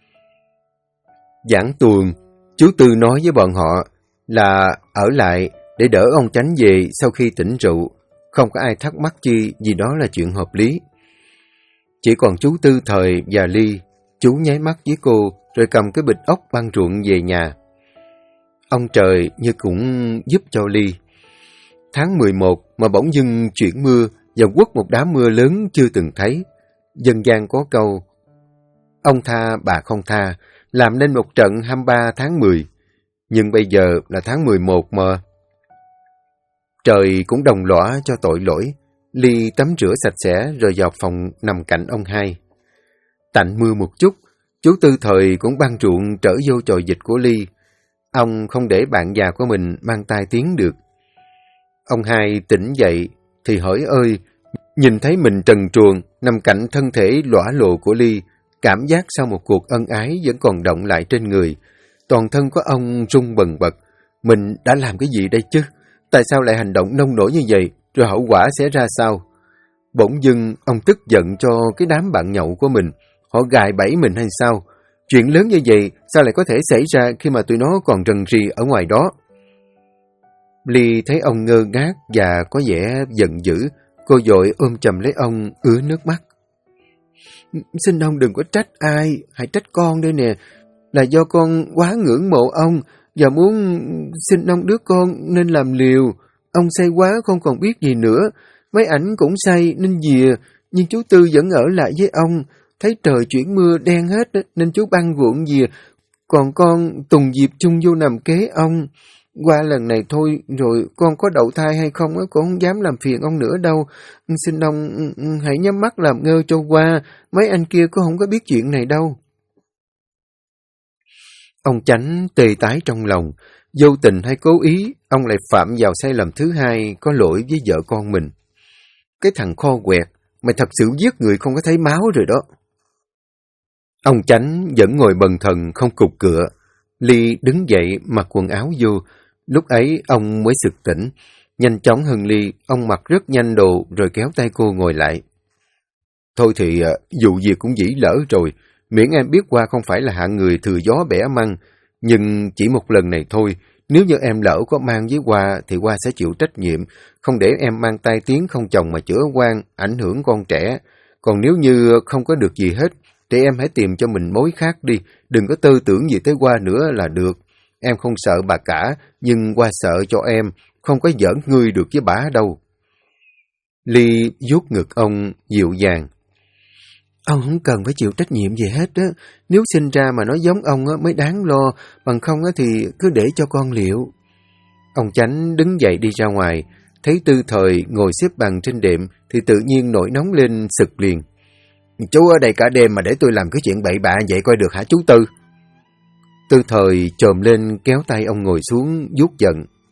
Giảng tuồng, chú Tư nói với bọn họ là ở lại để đỡ ông Chánh về sau khi tỉnh rượu. Không có ai thắc mắc chi vì đó là chuyện hợp lý. Chỉ còn chú Tư Thời và Ly, chú nháy mắt với cô rồi cầm cái bịch ốc băng ruộng về nhà. Ông trời như cũng giúp cho Ly. Tháng 11 mà bỗng dưng chuyển mưa và quất một đám mưa lớn chưa từng thấy. Dân gian có câu, ông tha bà không tha, làm nên một trận 23 tháng 10. Nhưng bây giờ là tháng 11 mà. Trời cũng đồng lõa cho tội lỗi. Ly tắm rửa sạch sẽ rồi vào phòng nằm cạnh ông hai. Tạnh mưa một chút, chú Tư Thời cũng băng ruộng trở vô chòi vịt của Ly. Ông không để bạn già của mình mang tai tiếng được. Ông hai tỉnh dậy thì hỡi ơi, nhìn thấy mình trần truồng nằm cạnh thân thể lõa lồ của Ly, cảm giác sau một cuộc ân ái vẫn còn động lại trên người. Toàn thân của ông rung bần bật. Mình đã làm cái gì đây chứ? Tại sao lại hành động nông nổi như vậy? Rồi hậu quả sẽ ra sao? Bỗng dưng ông tức giận cho cái đám bạn nhậu của mình. Họ gài bẫy mình hay sao? Chuyện lớn như vậy sao lại có thể xảy ra khi mà tụi nó còn rần rì ở ngoài đó? Ly thấy ông ngơ ngác và có vẻ giận dữ. Cô vội ôm chầm lấy ông, ứa nước mắt. Xin ông đừng có trách ai, hãy trách con đây nè. Là do con quá ngưỡng mộ ông và muốn xin ông đứa con nên làm liều. Ông say quá không còn biết gì nữa. Mấy ảnh cũng say nên dìa, nhưng chú Tư vẫn ở lại với ông. Thấy trời chuyển mưa đen hết nên chú băng ruộng dìa. Còn con tùng diệp chung vô nằm kế ông. Qua lần này thôi, rồi con có đậu thai hay không con không dám làm phiền ông nữa đâu. Xin ông hãy nhắm mắt làm ngơ cho qua. Mấy anh kia cũng không có biết chuyện này đâu. Ông Chánh tê tái trong lòng. Vô tình hay cố ý, ông lại phạm vào sai lầm thứ hai, có lỗi với vợ con mình. Cái thằng kho quẹt, mày thật sự giết người không có thấy máu rồi đó. Ông Chánh vẫn ngồi bần thần không cục cựa. Ly đứng dậy mặc quần áo vô. Lúc ấy ông mới sực tỉnh. Nhanh chóng hơn Ly, ông mặc rất nhanh đồ rồi kéo tay cô ngồi lại. Thôi thì dù gì cũng dĩ lỡ rồi. Miễn em biết Hoa không phải là hạng người thừa gió bẻ măng, nhưng chỉ một lần này thôi. Nếu như em lỡ có mang với Hoa thì Hoa sẽ chịu trách nhiệm, không để em mang tai tiếng không chồng mà chữa quan, ảnh hưởng con trẻ. Còn nếu như không có được gì hết, thì em hãy tìm cho mình mối khác đi, đừng có tư tưởng gì tới Hoa nữa là được. Em không sợ bà cả, nhưng Hoa sợ cho em, không có giỡn ngươi được với bả đâu. Ly vuốt ngực ông dịu dàng. Ông không cần phải chịu trách nhiệm gì hết á. Nếu sinh ra mà nó giống ông á mới đáng lo, bằng không á thì cứ để cho con liệu. Ông Chánh đứng dậy đi ra ngoài, thấy Tư Thời ngồi xếp bằng trên đệm thì tự nhiên nổi nóng lên sực liền. Chú ở đây cả đêm mà để tôi làm cái chuyện bậy bạ vậy coi được hả chú Tư? Tư Thời chồm lên kéo tay ông ngồi xuống vuốt giận.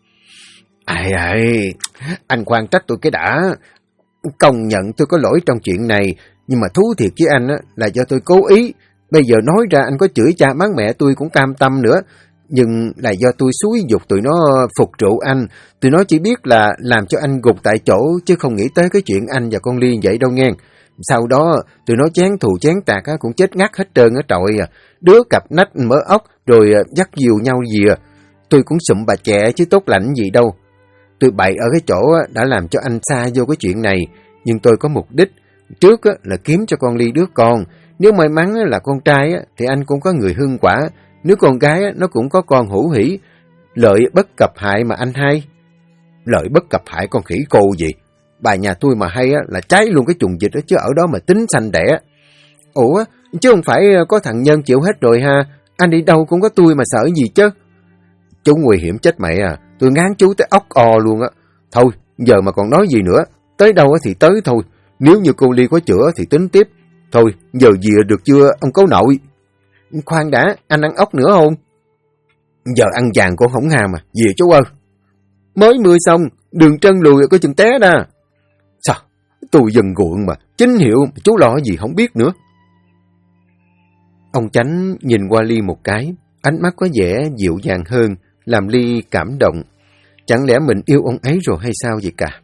Ai, anh khoan trách tôi cái đã. Công nhận tôi có lỗi trong chuyện này, nhưng mà thú thiệt với anh á, là do tôi cố ý. Bây giờ nói ra anh có chửi cha mắng mẹ tôi cũng cam tâm nữa. Nhưng là do tôi xúi giục tụi nó phục rượu anh. Tụi nó chỉ biết là làm cho anh gục tại chỗ, chứ không nghĩ tới cái chuyện anh và con Ly vậy đâu nghe. Sau đó tụi nó chán thù chán tạc cũng chết ngắt hết trơn á trọi. Đứa cặp nách mớ ốc rồi dắt dìu nhau gì. Tôi cũng sụm bà trẻ chứ tốt lành gì đâu. Tôi bậy ở cái chỗ đã làm cho anh xa vô cái chuyện này, nhưng tôi có mục đích. Trước là kiếm cho con Ly đứa con. Nếu may mắn là con trai thì anh cũng có người hương quả. Nếu con gái nó cũng có con hữu hỷ. Lợi bất cập hại mà anh hay. Lợi bất cập hại con khỉ cô gì? Bà nhà tôi mà hay là cháy luôn cái trùng dịch đó, chứ ở đó mà tính sanh đẻ. Ủa, chứ không phải có thằng Nhân chịu hết rồi ha? Anh đi đâu cũng có tôi mà sợ gì chứ? Chú nguy hiểm chết mẹ à. Tôi ngán chú tới óc o luôn á. Thôi, giờ mà còn nói gì nữa. Tới đâu thì tới thôi. Nếu như cô Ly có chữa thì tính tiếp. Thôi, giờ về được chưa ông cố nội? Khoan đã, anh ăn ốc nữa không? Giờ ăn vàng con không ham mà. Về chú ơi. Mới mưa xong, đường trân lùi có chừng té ra. Sao? Tôi dân ruộng mà. Chính hiệu mà chú lo gì không biết nữa. Ông Chánh nhìn qua Ly một cái. Ánh mắt có vẻ dịu dàng hơn, làm Ly cảm động. Chẳng lẽ mình yêu ông ấy rồi hay sao vậy cả?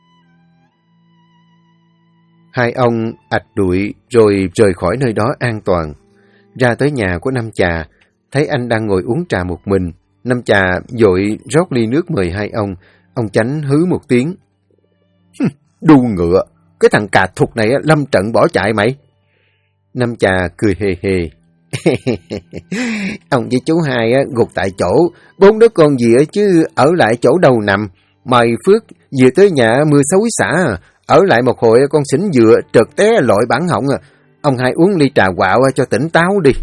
Hai ông ạch đuổi rồi rời khỏi nơi đó an toàn. Ra tới nhà của Năm Chà, thấy anh đang ngồi uống trà một mình. Năm Chà vội rót ly nước mời hai ông Chánh hứ một tiếng. Đu ngựa, cái thằng cà thục này lâm trận bỏ chạy mày. Năm Chà cười hề hề. Ông với chú hai gục tại chỗ, 4 đứa con gì chứ ở lại chỗ đâu nằm. Mày Phước về tới nhà mưa xối xả, ở lại một hồi con xỉn dựa trật té lội bản họng. Ông hai uống ly trà quạo cho tỉnh táo đi.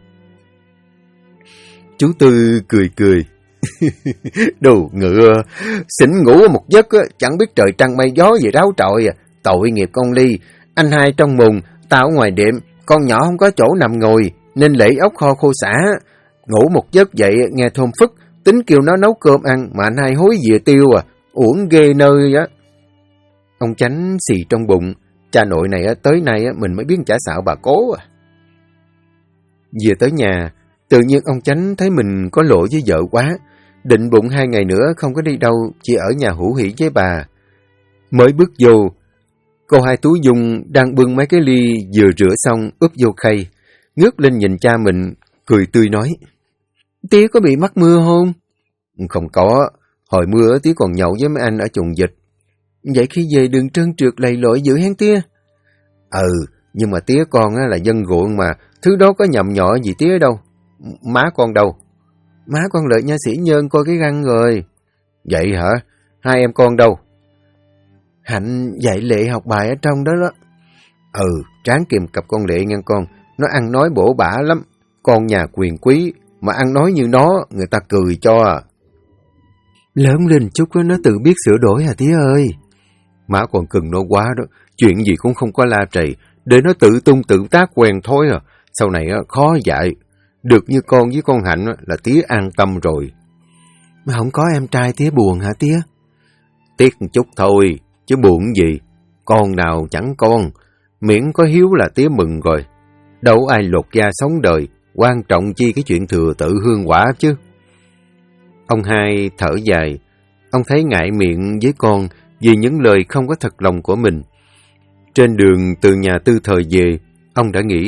Chú Tư cười cười. Đồ ngựa, xỉn ngủ một giấc chẳng biết trời trăng mây gió gì ráo trọi. Tội nghiệp con Ly, anh hai trong mùng, tao ở ngoài đệm, con nhỏ không có chỗ nằm ngồi, nên lễ ốc kho khô xả. Ngủ một giấc dậy nghe thơm phức, tính kêu nó nấu cơm ăn mà anh hai hối dìa tiêu uổng ghê nơi á. Ông Chánh xì trong bụng, cha nội này tới nay mình mới biết chả xạo bà cố à. Về tới nhà, tự nhiên ông Chánh thấy mình có lỗi với vợ quá, định bụng 2 ngày nữa không có đi đâu, chỉ ở nhà hữu hỷ với bà. Mới bước vô, cô Hai Tú Dung đang bưng mấy cái ly vừa rửa xong úp vô khay, ngước lên nhìn cha mình, cười tươi nói. Tía có bị mắc mưa không? Không có, hồi mưa tía còn nhậu với mấy anh ở Trùng Dịch. Vậy khi về đường trơn trượt lầy lội dữ hen tía? Nhưng mà tía con là dân ruộng mà, thứ đó có nhầm nhỏ gì tía đâu. Má con đâu? Má con Lợi nha sĩ Nhân coi cái răng rồi. Vậy hả? 2 em con đâu? Hạnh dạy Lệ học bài ở trong đó đó. Tráng kìm cặp con Lệ nghe con. Nó ăn nói bổ bả lắm. Con nhà quyền quý, mà ăn nói như nó, người ta cười cho à. Lớn lên chút nó tự biết sửa đổi hả tía ơi. Má còn cưng nó quá đó. Chuyện gì cũng không có la trầy, để nó tự tung tự tác quen thôi à. Sau này khó dạy. Được như con với con Hạnh là tía an tâm rồi. Mà không có em trai tía buồn hả tía? Tiếc một chút thôi, chứ buồn gì. Con nào chẳng con, miễn có hiếu là tía mừng rồi. Đâu ai lột da sống đời, quan trọng chi cái chuyện thừa tự hương quả chứ. Ông Hai thở dài, ông thấy ngại miệng với con vì những lời không có thật lòng của mình. Trên đường từ nhà Tư Thời về, ông đã nghĩ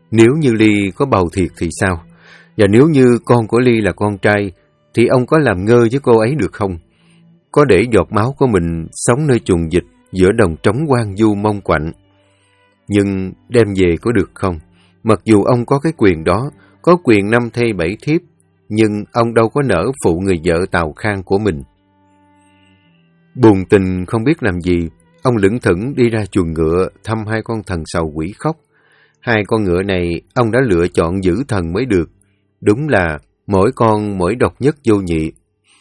Nếu như Ly có bầu thiệt thì sao? Và nếu như con của Ly là con trai, thì ông có làm ngơ với cô ấy được không? Có để giọt máu của mình sống nơi trùng dịch giữa đồng trống hoang vu mông quạnh. Nhưng đem về có được không? Mặc dù ông có cái quyền đó, có quyền 5 thê 7 thiếp, nhưng ông đâu có nỡ phụ người vợ tào khang của mình. Buồn tình không biết làm gì, ông lững thững đi ra chuồng ngựa thăm hai con thần sầu quỷ khóc. Hai con ngựa này ông đã lựa chọn giữ thần mới được. Đúng là mỗi con mỗi độc nhất vô nhị.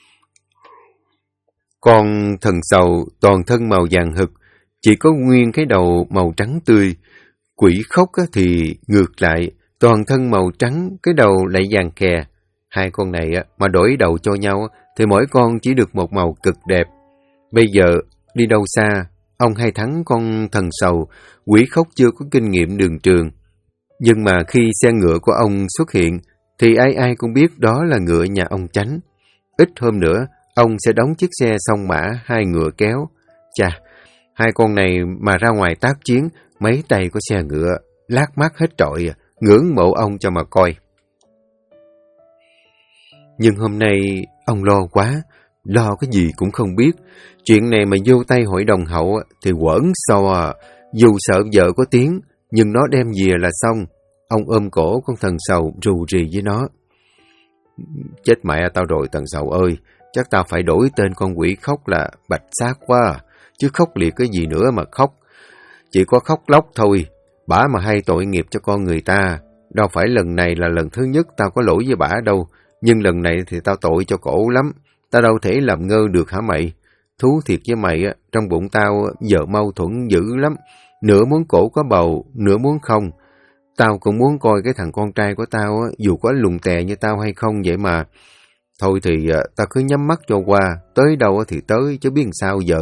Con thần sầu toàn thân màu vàng hực, chỉ có nguyên cái đầu màu trắng tươi. Quỷ khóc thì ngược lại, toàn thân màu trắng, cái đầu lại vàng khè. Hai con này mà đổi đầu cho nhau thì mỗi con chỉ được một màu cực đẹp. Bây giờ đi đâu xa, ông hay thắng con thần sầu, quỷ khóc chưa có kinh nghiệm đường trường. Nhưng mà khi xe ngựa của ông xuất hiện, thì ai ai cũng biết đó là ngựa nhà ông Chánh. Ít hôm nữa, ông sẽ đóng chiếc xe song mã 2 ngựa kéo. Chà, hai con này mà ra ngoài tác chiến, mấy tay có xe ngựa, lác mắt hết trọi, ngưỡng mộ ông cho mà coi. Nhưng hôm nay, ông lo quá, lo cái gì cũng không biết. Chuyện này mà vô tay hội đồng hậu thì quẩn so, dù sợ vợ có tiếng, nhưng nó đem về là xong. Ông ôm cổ con thần sầu rù rì với nó. Chết mẹ tao rồi thần sầu ơi, chắc tao phải đổi tên con quỷ khóc là Bạch Xác quá, chứ khóc liệt cái gì nữa mà khóc. Chỉ có khóc lóc thôi, bả mà hay tội nghiệp cho con người ta. Đâu phải lần này là lần thứ nhất tao có lỗi với bả đâu, nhưng lần này thì tao tội cho cổ lắm. Tao đâu thể làm ngơ được hả mày? Thú thiệt với mày, trong bụng tao giờ mâu thuẫn dữ lắm. Nửa muốn cổ có bầu, nửa muốn không. Tao cũng muốn coi cái thằng con trai của tao, dù có lùng tè như tao hay không vậy mà. Thôi thì tao cứ nhắm mắt cho qua, tới đâu thì tới, chứ biết sao giờ.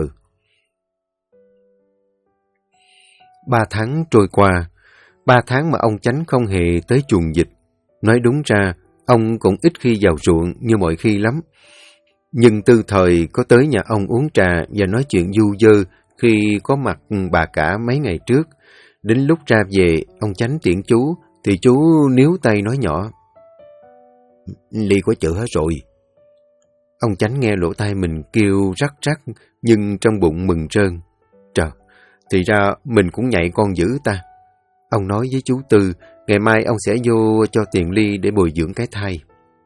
3 tháng trôi qua, 3 tháng mà ông Chánh không hề tới chuồng dịch. Nói đúng ra, ông cũng ít khi vào ruộng như mọi khi lắm. Nhưng tư thời có tới nhà ông uống trà và nói chuyện du dơ khi có mặt bà cả mấy ngày trước. Đến lúc ra về, ông Chánh tiễn chú, thì chú níu tay nói nhỏ. Ly có chữa hết rồi. Ông Chánh nghe lỗ tai mình kêu rắc rắc, nhưng trong bụng mừng rơn. Trời, thì ra mình cũng nhạy con dữ ta. Ông nói với chú Tư, ngày mai ông sẽ vô cho tiền Ly để bồi dưỡng cái thai.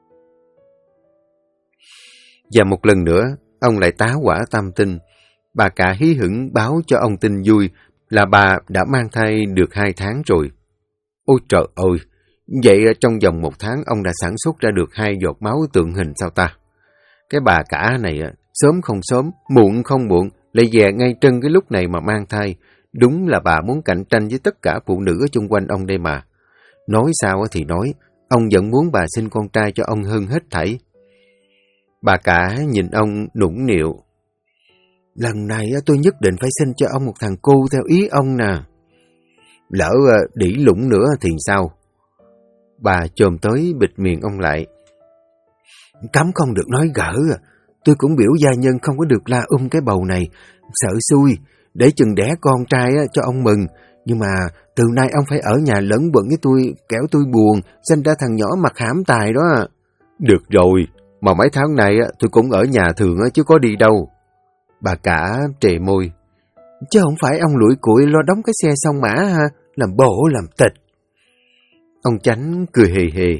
Và một lần nữa, ông lại tá hỏa tam tinh. Bà cả hí hửng báo cho ông tin vui là bà đã mang thai được 2 tháng rồi. Ôi trời ơi! Vậy trong vòng 1 tháng ông đã sản xuất ra được 2 giọt máu tượng hình sao ta? Cái bà cả này sớm không sớm, muộn không muộn, lại về ngay trân cái lúc này mà mang thai. Đúng là bà muốn cạnh tranh với tất cả phụ nữ ở chung quanh ông đây mà. Nói sao thì nói, ông vẫn muốn bà sinh con trai cho ông hơn hết thảy. Bà cả nhìn ông nũng nịu. Lần này tôi nhất định phải sinh cho ông một thằng cu theo ý ông nè. Lỡ đĩ lũng nữa thì sao? Bà chồm tới bịt miệng ông lại. Cấm không được nói gỡ. Tôi cũng biểu gia nhân không có được la cái bầu này. Sợ xui, để chừng đẻ con trai cho ông mừng. Nhưng mà từ nay ông phải ở nhà lẫn bận với tôi, kẻo tôi buồn, sinh ra thằng nhỏ mặt hãm tài đó. Được rồi, mà mấy tháng này tôi cũng ở nhà thường chứ có đi đâu. Bà cả trề môi. Chứ không phải ông lủi cụi lo đóng cái xe song mã ha, làm bộ làm tịch. Ông Chánh cười hề hề.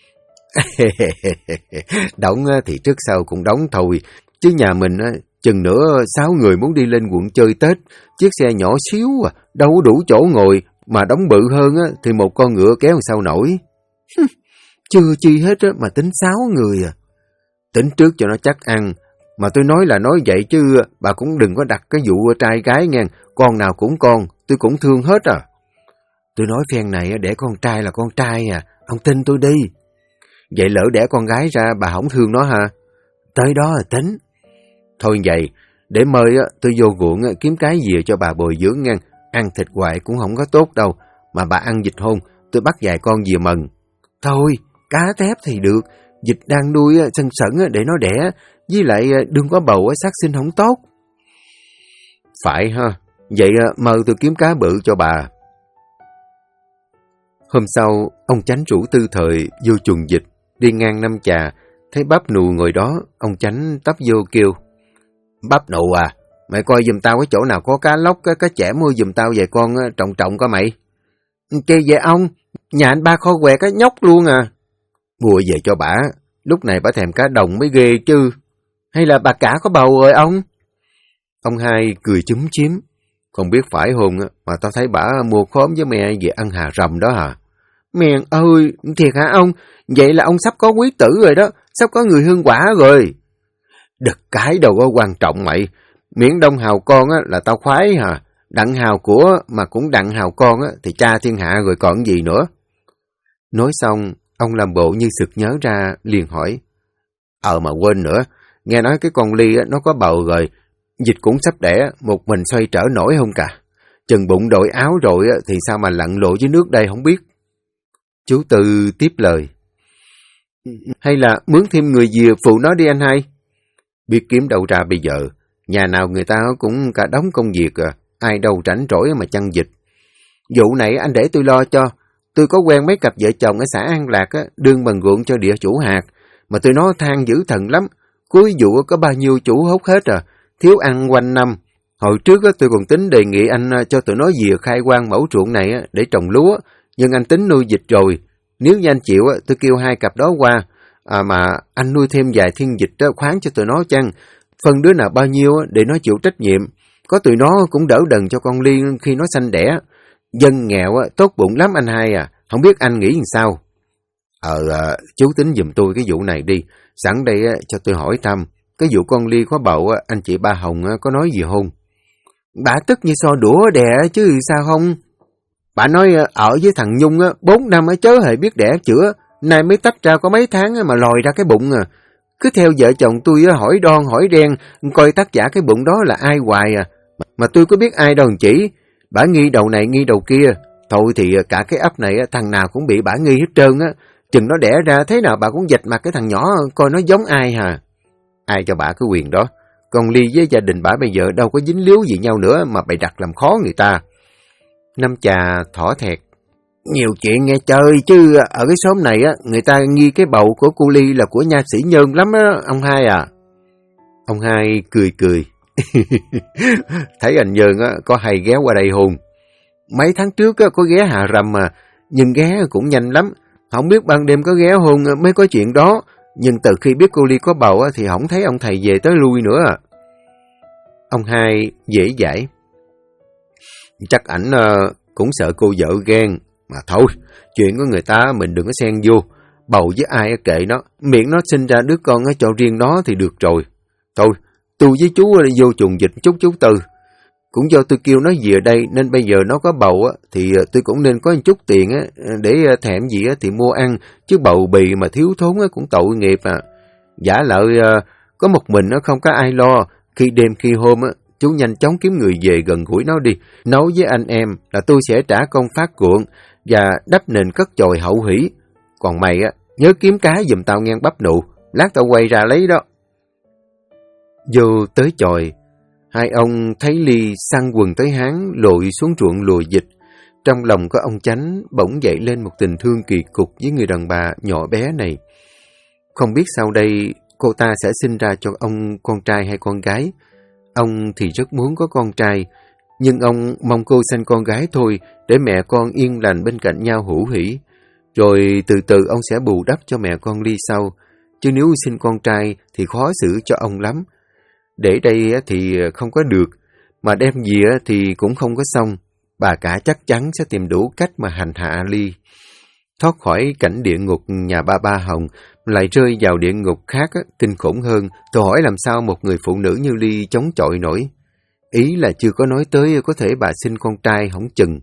Đóng thì trước sau cũng đóng thôi, chứ nhà mình chừng nữa 6 người muốn đi lên quận chơi Tết, chiếc xe nhỏ xíu đâu đủ chỗ ngồi, mà đóng bự hơn thì một con ngựa kéo sao nổi. Chưa chi hết mà tính 6 người à. Tính trước cho nó chắc ăn. Mà tôi nói là nói vậy chứ bà cũng đừng có đặt cái vụ trai gái nghe, con nào cũng con, tôi cũng thương hết à. Tôi nói phen này để con trai là con trai à, ông tin tôi đi. Vậy lỡ đẻ con gái ra bà không thương nó hả? Tới đó là tính. Thôi vậy, để mời tôi vô ruộng kiếm cái gì cho bà bồi dưỡng nghe, ăn thịt hoài cũng không có tốt đâu, mà bà ăn vịt hôn, tôi bắt vài con về mần. Thôi, cá tép thì được, vịt đang nuôi sân sẩn để nó đẻ, với lại đừng có bầu sát sinh không tốt. Phải ha, vậy mời tôi kiếm cá bự cho bà. Hôm sau, ông Chánh rủ Tư Thời vô chuồng vịt, đi ngang Năm Chà, thấy Bắp Nụ ngồi đó, ông Chánh tấp vô kêu. Bắp Nụ à, mày coi giùm tao cái chỗ nào có cá lóc, cá chẻ mua giùm tao về con trọng trọng coi mày. Kì vậy ông, nhà anh ba kho quẹt cái nhóc luôn à. Mua về cho bả, lúc này bả thèm cá đồng mới ghê chứ. Hay là bà cả có bầu rồi ông? Ông Hai cười chúm chím. Không biết phải hôn mà tao thấy bả mua khóm với mẹ về ăn hà rầm đó hả? Mẹ ơi, thiệt hả ông? Vậy là ông sắp có quý tử rồi đó, sắp có người hương quả rồi. Đực cái đâu có quan trọng mày. Miễn đông hào con là tao khoái hả? Đặng hào của mà cũng đặng hào con thì cha thiên hạ rồi còn gì nữa. Nói xong, ông làm bộ như sực nhớ ra, liền hỏi. Mà quên nữa, nghe nói cái con Ly nó có bầu rồi, Dịch cũng sắp đẻ, một mình xoay trở nổi không cả. Chừng bụng đội áo rồi thì sao mà lặn lộ dưới nước đây không biết. Chú Tư tiếp lời. Hay là mướn thêm người gì phụ nó đi anh Hai? Biết kiếm đâu ra bây giờ, nhà nào người ta cũng cả đống công việc ai đâu rảnh rỗi mà chăn vịt. Vụ này anh để tôi lo cho. Tôi có quen mấy cặp vợ chồng ở xã An Lạc đương bằng ruộng cho địa chủ hạt, mà tụi nó than dữ thần lắm. Cuối vụ có bao nhiêu chủ hốt hết thiếu ăn quanh năm. Hồi trước tôi còn tính đề nghị anh cho tụi nó về khai quang mẫu ruộng này để trồng lúa, nhưng anh tính nuôi vịt rồi. Nếu như anh chịu, tôi kêu hai cặp đó qua, mà anh nuôi thêm vài thiên vịt khoán cho tụi nó chăng? Phân đứa nào bao nhiêu để nó chịu trách nhiệm. Có tụi nó cũng đỡ đần cho con Ly khi nó sanh đẻ. Dân nghèo tốt bụng lắm anh Hai à, không biết anh nghĩ làm sao? Chú tính giùm tôi cái vụ này đi. Sẵn đây cho tôi hỏi thăm, cái vụ con Ly có bầu anh chị ba Hồng có nói gì không? Bà tức như so đũa đẻ chứ sao không? Bà nói ở với thằng Nhung 4 năm chớ hề biết đẻ chữa, nay mới tách ra có mấy tháng mà lòi ra cái bụng à. Cứ theo vợ chồng tôi hỏi đon hỏi đen, coi tác giả cái bụng đó là ai hoài à. Mà tôi có biết ai đâu chỉ. Bà nghi đầu này nghi đầu kia. Thôi thì cả cái ấp này thằng nào cũng bị bà nghi hết trơn á. Chừng nó đẻ ra thế nào bà cũng vạch mặt cái thằng nhỏ coi nó giống ai hả? Ai cho bà cái quyền đó? Còn Ly với gia đình bà bây giờ đâu có dính líu gì nhau nữa mà bày đặt làm khó người ta. Năm Chà thỏ thẹt. Nhiều chuyện nghe chơi chứ ở cái xóm này người ta nghi cái bầu của cô Ly là của nha sĩ Nhơn lắm á, ông Hai à. Ông Hai cười cười. Thấy anh Nhơn có hay ghé qua đây hôn. Mấy tháng trước có ghé Hà Rầm mà, nhưng ghé cũng nhanh lắm. Không biết ban đêm có ghé hôn mới có chuyện đó. Nhưng từ khi biết cô Ly có bầu thì không thấy ông thầy về tới lui nữa. Ông Hai dễ dãi. Chắc ảnh cũng sợ cô vợ ghen. Mà thôi, chuyện của người ta mình đừng có xen vô. Bầu với ai kệ nó, miệng nó sinh ra đứa con cho riêng nó thì được rồi. Thôi, tôi với chú vô chuồng vịt chút chú Tư. Cũng do tôi kêu nó về đây nên bây giờ nó có bầu thì tôi cũng nên có một chút tiền để thèm gì thì mua ăn, chứ bầu bì mà thiếu thốn cũng tội nghiệp à. Giả lợi có một mình nó không có ai lo, khi đêm khi hôm chú nhanh chóng kiếm người về gần gũi nó đi, nói với anh em là tôi sẽ trả công phát cuộn và đắp nền cất chòi hậu hỷ. Còn mày nhớ kiếm cá giùm tao ngang Bắp Nụ, lát tao quay ra lấy đó. Vô tới chòi, hai ông thấy Ly săn quần tới háng lội xuống ruộng lùi dịch. Trong lòng có ông Chánh bỗng dậy lên một tình thương kỳ cục với người đàn bà nhỏ bé này. Không biết sau đây cô ta sẽ sinh ra cho ông con trai hay con gái. Ông thì rất muốn có con trai, nhưng ông mong cô sanh con gái thôi để mẹ con yên lành bên cạnh nhau hữu hỉ. Rồi từ từ ông sẽ bù đắp cho mẹ con Ly sau. Chứ nếu sinh con trai thì khó xử cho ông lắm. Để đây thì không có được, mà đem gì thì cũng không có xong. Bà cả chắc chắn sẽ tìm đủ cách mà hành hạ Ly. Thoát khỏi cảnh địa ngục nhà ba Hồng, lại rơi vào địa ngục khác kinh khủng hơn. Tôi hỏi làm sao một người phụ nữ như Ly chống chọi nổi. Ý là chưa có nói tới có thể bà sinh con trai hổng chừng.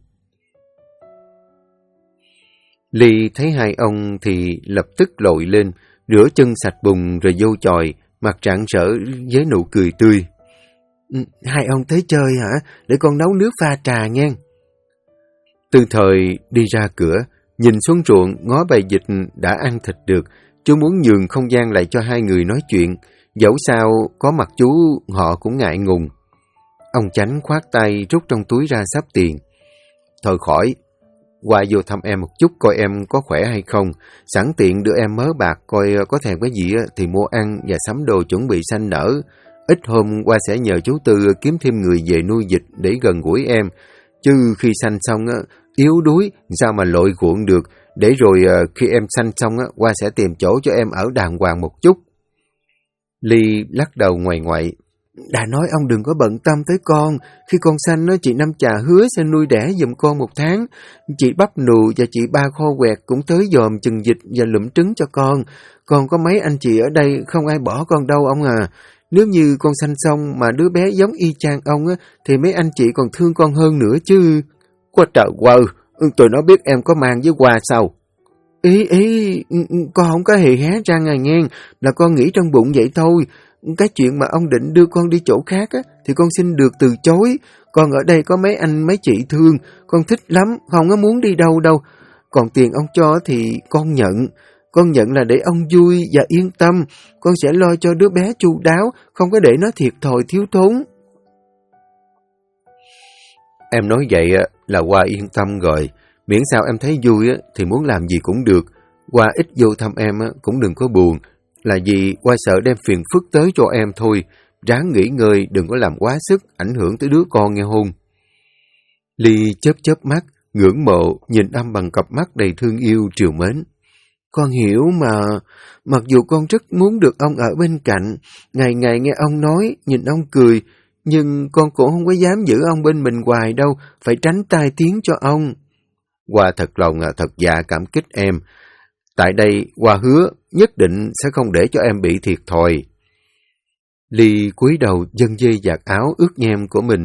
Ly thấy hai ông thì lập tức lội lên, rửa chân sạch bùn rồi vô chòi, mặt rạng rỡ với nụ cười tươi. Hai ông tới chơi hả? Để con nấu nước pha trà nghe. Từ Thời đi ra cửa, nhìn xuống ruộng, ngó bầy vịt đã ăn thịt được. Chú muốn nhường không gian lại cho hai người nói chuyện. Dẫu sao có mặt chú họ cũng ngại ngùng. Ông Chánh khoát tay rút trong túi ra sắp tiền. Thôi khỏi, qua vô thăm em một chút coi em có khỏe hay không, sẵn tiện đưa em mớ bạc coi có thèm cái gì thì mua ăn và sắm đồ chuẩn bị sanh nở. Ít hôm qua sẽ nhờ chú Tư kiếm thêm người về nuôi vịt để gần gũi em, chứ khi sanh xong yếu đuối sao mà lội cuộn được, để rồi khi em sanh xong qua sẽ tìm chỗ cho em ở đàng hoàng một chút. Ly lắc đầu ngoại ngoại. Đã nói ông đừng có bận tâm tới con, khi con sanh chị Năm Trà hứa sẽ nuôi đẻ giùm con 1 tháng. Chị Bắp Nù và chị Ba Kho Quẹt cũng tới dòm chừng vịt và lụm trứng cho con. Còn có mấy anh chị ở đây không ai bỏ con đâu ông à. Nếu như con sanh xong mà đứa bé giống y chang ông thì mấy anh chị còn thương con hơn nữa chứ. Quá trời quơ, tôi nói biết em có mang với qua sao? Con không có hề hé răng nghe, là con nghĩ trong bụng vậy thôi. Cái chuyện mà ông định đưa con đi chỗ khác thì con xin được từ chối. Con ở đây có mấy anh mấy chị thương, con thích lắm, không có muốn đi đâu đâu. Còn tiền ông cho thì con nhận là để ông vui và yên tâm. Con sẽ lo cho đứa bé chu đáo, không có để nó thiệt thòi thiếu thốn. Em nói vậy là qua yên tâm rồi. Miễn sao em thấy vui thì muốn làm gì cũng được. Qua ít vô thăm em cũng đừng có buồn. Là vì qua sợ đem phiền phức tới cho em thôi. Ráng nghỉ ngơi, đừng có làm quá sức, ảnh hưởng tới đứa con nghe hôn. Ly chớp mắt, ngưỡng mộ, nhìn âm bằng cặp mắt đầy thương yêu, trìu mến. Con hiểu mà, mặc dù con rất muốn được ông ở bên cạnh, ngày ngày nghe ông nói, nhìn ông cười, nhưng con cũng không có dám giữ ông bên mình hoài đâu, phải tránh tai tiếng cho ông. Hoa thật lòng thật dạ cảm kích em. Tại đây Hoa hứa nhất định sẽ không để cho em bị thiệt thòi. Ly cúi đầu dâng dây vạt áo ướt nhem của mình.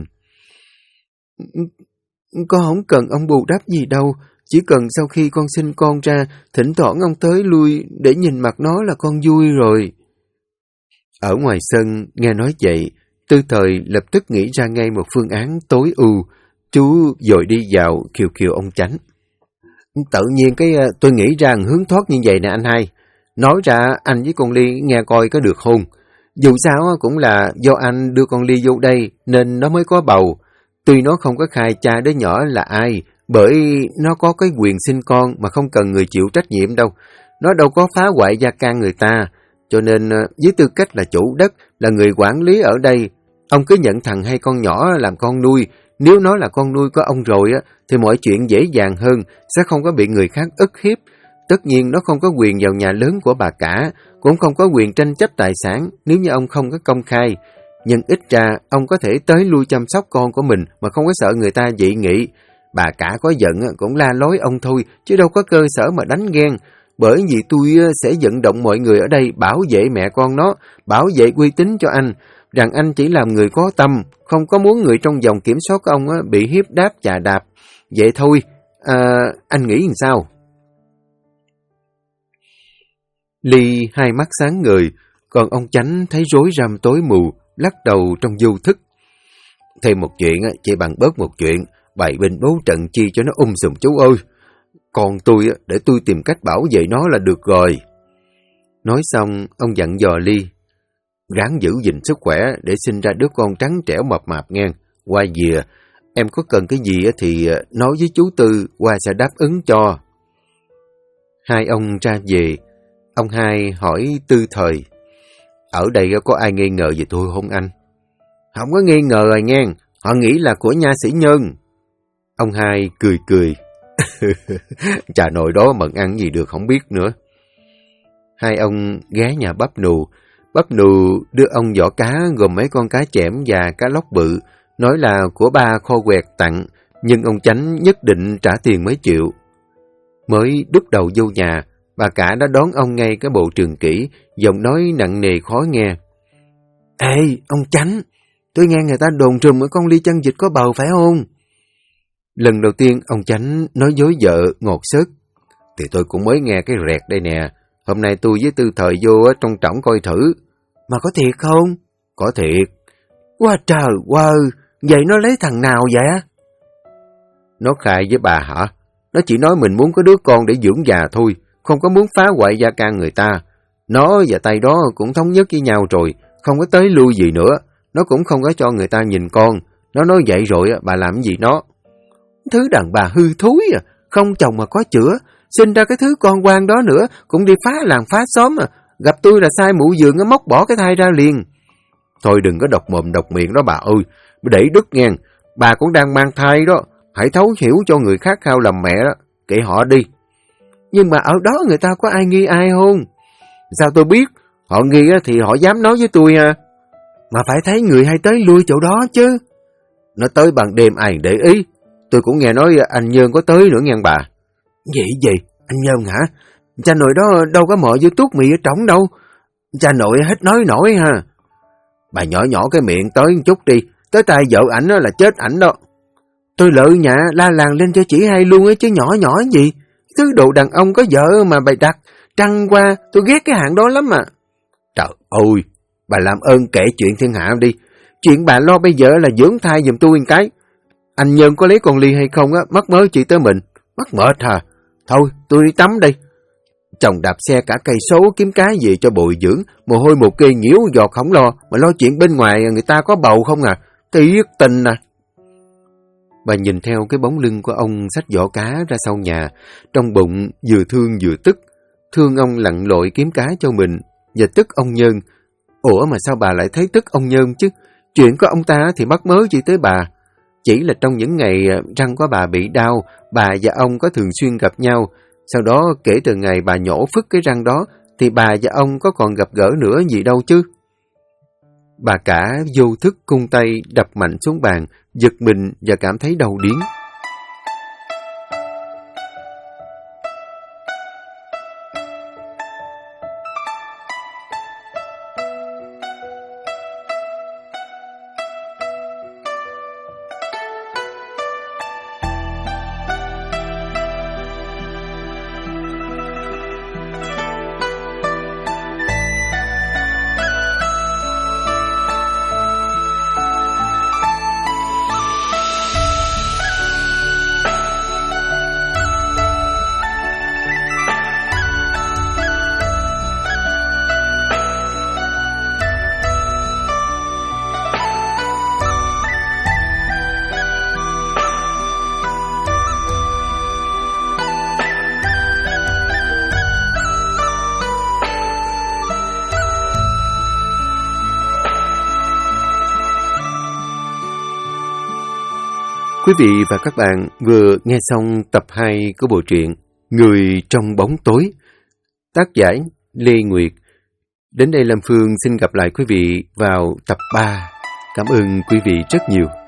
Con không cần ông bù đắp gì đâu, chỉ cần sau khi con sinh con ra, thỉnh thoảng ông tới lui để nhìn mặt nó là con vui rồi. Ở ngoài sân nghe nói vậy, Tư Thời lập tức nghĩ ra ngay một phương án tối ưu. Chú vội đi vào khiều khiều ông Chánh. Tự nhiên tôi nghĩ ra hướng thoát như vậy nè anh hai. Nói ra anh với con Ly nghe coi có được không? Dù sao cũng là do anh đưa con Ly vô đây nên nó mới có bầu. Tuy nó không có khai cha đứa nhỏ là ai, bởi nó có cái quyền sinh con mà không cần người chịu trách nhiệm đâu. Nó đâu có phá hoại gia can người ta. Cho nên với tư cách là chủ đất, là người quản lý ở đây, ông cứ nhận thằng hay con nhỏ làm con nuôi. Nếu nó là con nuôi của ông rồi thì mọi chuyện dễ dàng hơn, sẽ không có bị người khác ức hiếp. Tất nhiên nó không có quyền vào nhà lớn của bà cả, cũng không có quyền tranh chấp tài sản nếu như ông không có công khai. Nhưng ít ra ông có thể tới lui chăm sóc con của mình mà không có sợ người ta dị nghị. Bà cả có giận cũng la lối ông thôi, chứ đâu có cơ sở mà đánh ghen. Bởi vì tôi sẽ vận động mọi người ở đây bảo vệ mẹ con nó, bảo vệ uy tín cho anh, rằng anh chỉ làm người có tâm, không có muốn người trong vòng kiểm soát của ông bị hiếp đáp chà đạp. Vậy thôi, anh nghĩ làm sao? Ly hai mắt sáng ngời, còn ông Chánh thấy rối rắm tối mù, lắc đầu trong vô thức. Thêm một chuyện chỉ bằng bớt một chuyện, bày binh bố trận chi cho nó sùm chú ơi. Còn tôi để tôi tìm cách bảo vệ nó là được rồi. Nói xong, ông dặn dò Ly. Ráng giữ gìn sức khỏe để sinh ra đứa con trắng trẻo mập mạp nghe. Qua dìa, em có cần cái gì thì nói với chú Tư, qua sẽ đáp ứng cho. Hai ông ra về, ông hai hỏi Tư Thời. Ở đây có ai nghi ngờ về tôi không anh? Không có nghi ngờ rồi nghe, họ nghĩ là của nha sĩ Nhân. Ông hai cười cười. Trà nồi đó mận ăn gì được không biết nữa. Hai ông ghé nhà Bắp Nù đưa ông giỏ cá gồm mấy con cá chẽm và cá lóc bự, nói là của ba Kho Quẹt tặng, nhưng ông Chánh nhất định trả tiền mấy triệu. Mới đút đầu vô nhà, bà cả đã đón ông ngay cái bộ trường kỷ, giọng nói nặng nề khó nghe. Ê, ông Chánh, tôi nghe người ta đồn trùm ở con Ly chân vịt có bầu phải không? Lần đầu tiên ông Chánh nói dối vợ ngọt xớt. Thì tôi cũng mới nghe cái rẹt đây nè. Hôm nay tôi với Tư Thời vô trong trỏng coi thử. Mà có thiệt không? Có thiệt. Quá trời, vậy nó lấy thằng nào vậy? Nó khai với bà hả? Nó chỉ nói mình muốn có đứa con để dưỡng già thôi, không có muốn phá hoại gia can người ta. Nó và tay đó cũng thống nhất với nhau rồi, không có tới lui gì nữa. Nó cũng không có cho người ta nhìn con. Nó nói vậy rồi, bà làm gì nó? Thứ đàn bà hư thúi không chồng mà có chữa, sinh ra cái thứ con quan đó nữa, cũng đi phá làng phá xóm à. Gặp tôi là sai mụ giường móc bỏ cái thai ra liền. Thôi đừng có độc mồm độc miệng đó bà ơi, để đứt nghe. Bà cũng đang mang thai đó, hãy thấu hiểu cho người khác khao làm mẹ đó, kệ họ đi. Nhưng mà ở đó người ta có ai nghi ai không? Sao tôi biết? Họ nghi thì họ dám nói với tôi à. Mà phải thấy người hay tới lui chỗ đó chứ. Nó tới ban đêm ai để ý. Tôi cũng nghe nói anh Nhơn có tới nữa nghe bà. Gì? Anh Nhơn hả? Cha nội đó đâu có mọ vô tuốt mì ở trỏng đâu. Cha nội hết nói nổi ha. Bà nhỏ cái miệng tới một chút đi. Tới tay vợ ảnh là chết ảnh đó. Tôi lợi nhạ la làng lên cho chị hay luôn ấy chứ nhỏ gì. Thứ đồ đàn ông có vợ mà bày đặt. Trăng qua, tôi ghét cái hạng đó lắm mà. Trời ơi, bà làm ơn kể chuyện thiên hạ đi. Chuyện bà lo bây giờ là dưỡng thai giùm tôi một cái. Anh Nhân có lấy con Ly hay không á, mắc mớ chị tới mình. Mắc mệt hả? Thôi, tôi đi tắm đây. Chồng đạp xe cả cây số kiếm cái gì cho bồi dưỡng, mồ hôi một cây nhiễu giọt không lo, mà lo chuyện bên ngoài người ta có bầu không à. Tiếc tình à. Bà nhìn theo cái bóng lưng của ông xách giỏ cá ra sau nhà, trong bụng vừa thương vừa tức. Thương ông lặn lội kiếm cá cho mình, và tức ông Nhân. Ủa mà sao bà lại thấy tức ông Nhân chứ? Chuyện của ông ta thì mắc mớ gì tới bà. Chỉ là trong những ngày răng của bà bị đau, bà và ông có thường xuyên gặp nhau. Sau đó kể từ ngày bà nhổ phứt cái răng đó, thì bà và ông có còn gặp gỡ nữa gì đâu chứ. Bà cả vô thức cung tay đập mạnh xuống bàn, giật mình và cảm thấy đau điếng. Quý vị và các bạn vừa nghe xong tập 2 của bộ truyện Người trong bóng tối, tác giả Lê Nguyệt. Đến đây Lâm Phương xin gặp lại quý vị vào tập 3. Cảm ơn quý vị rất nhiều.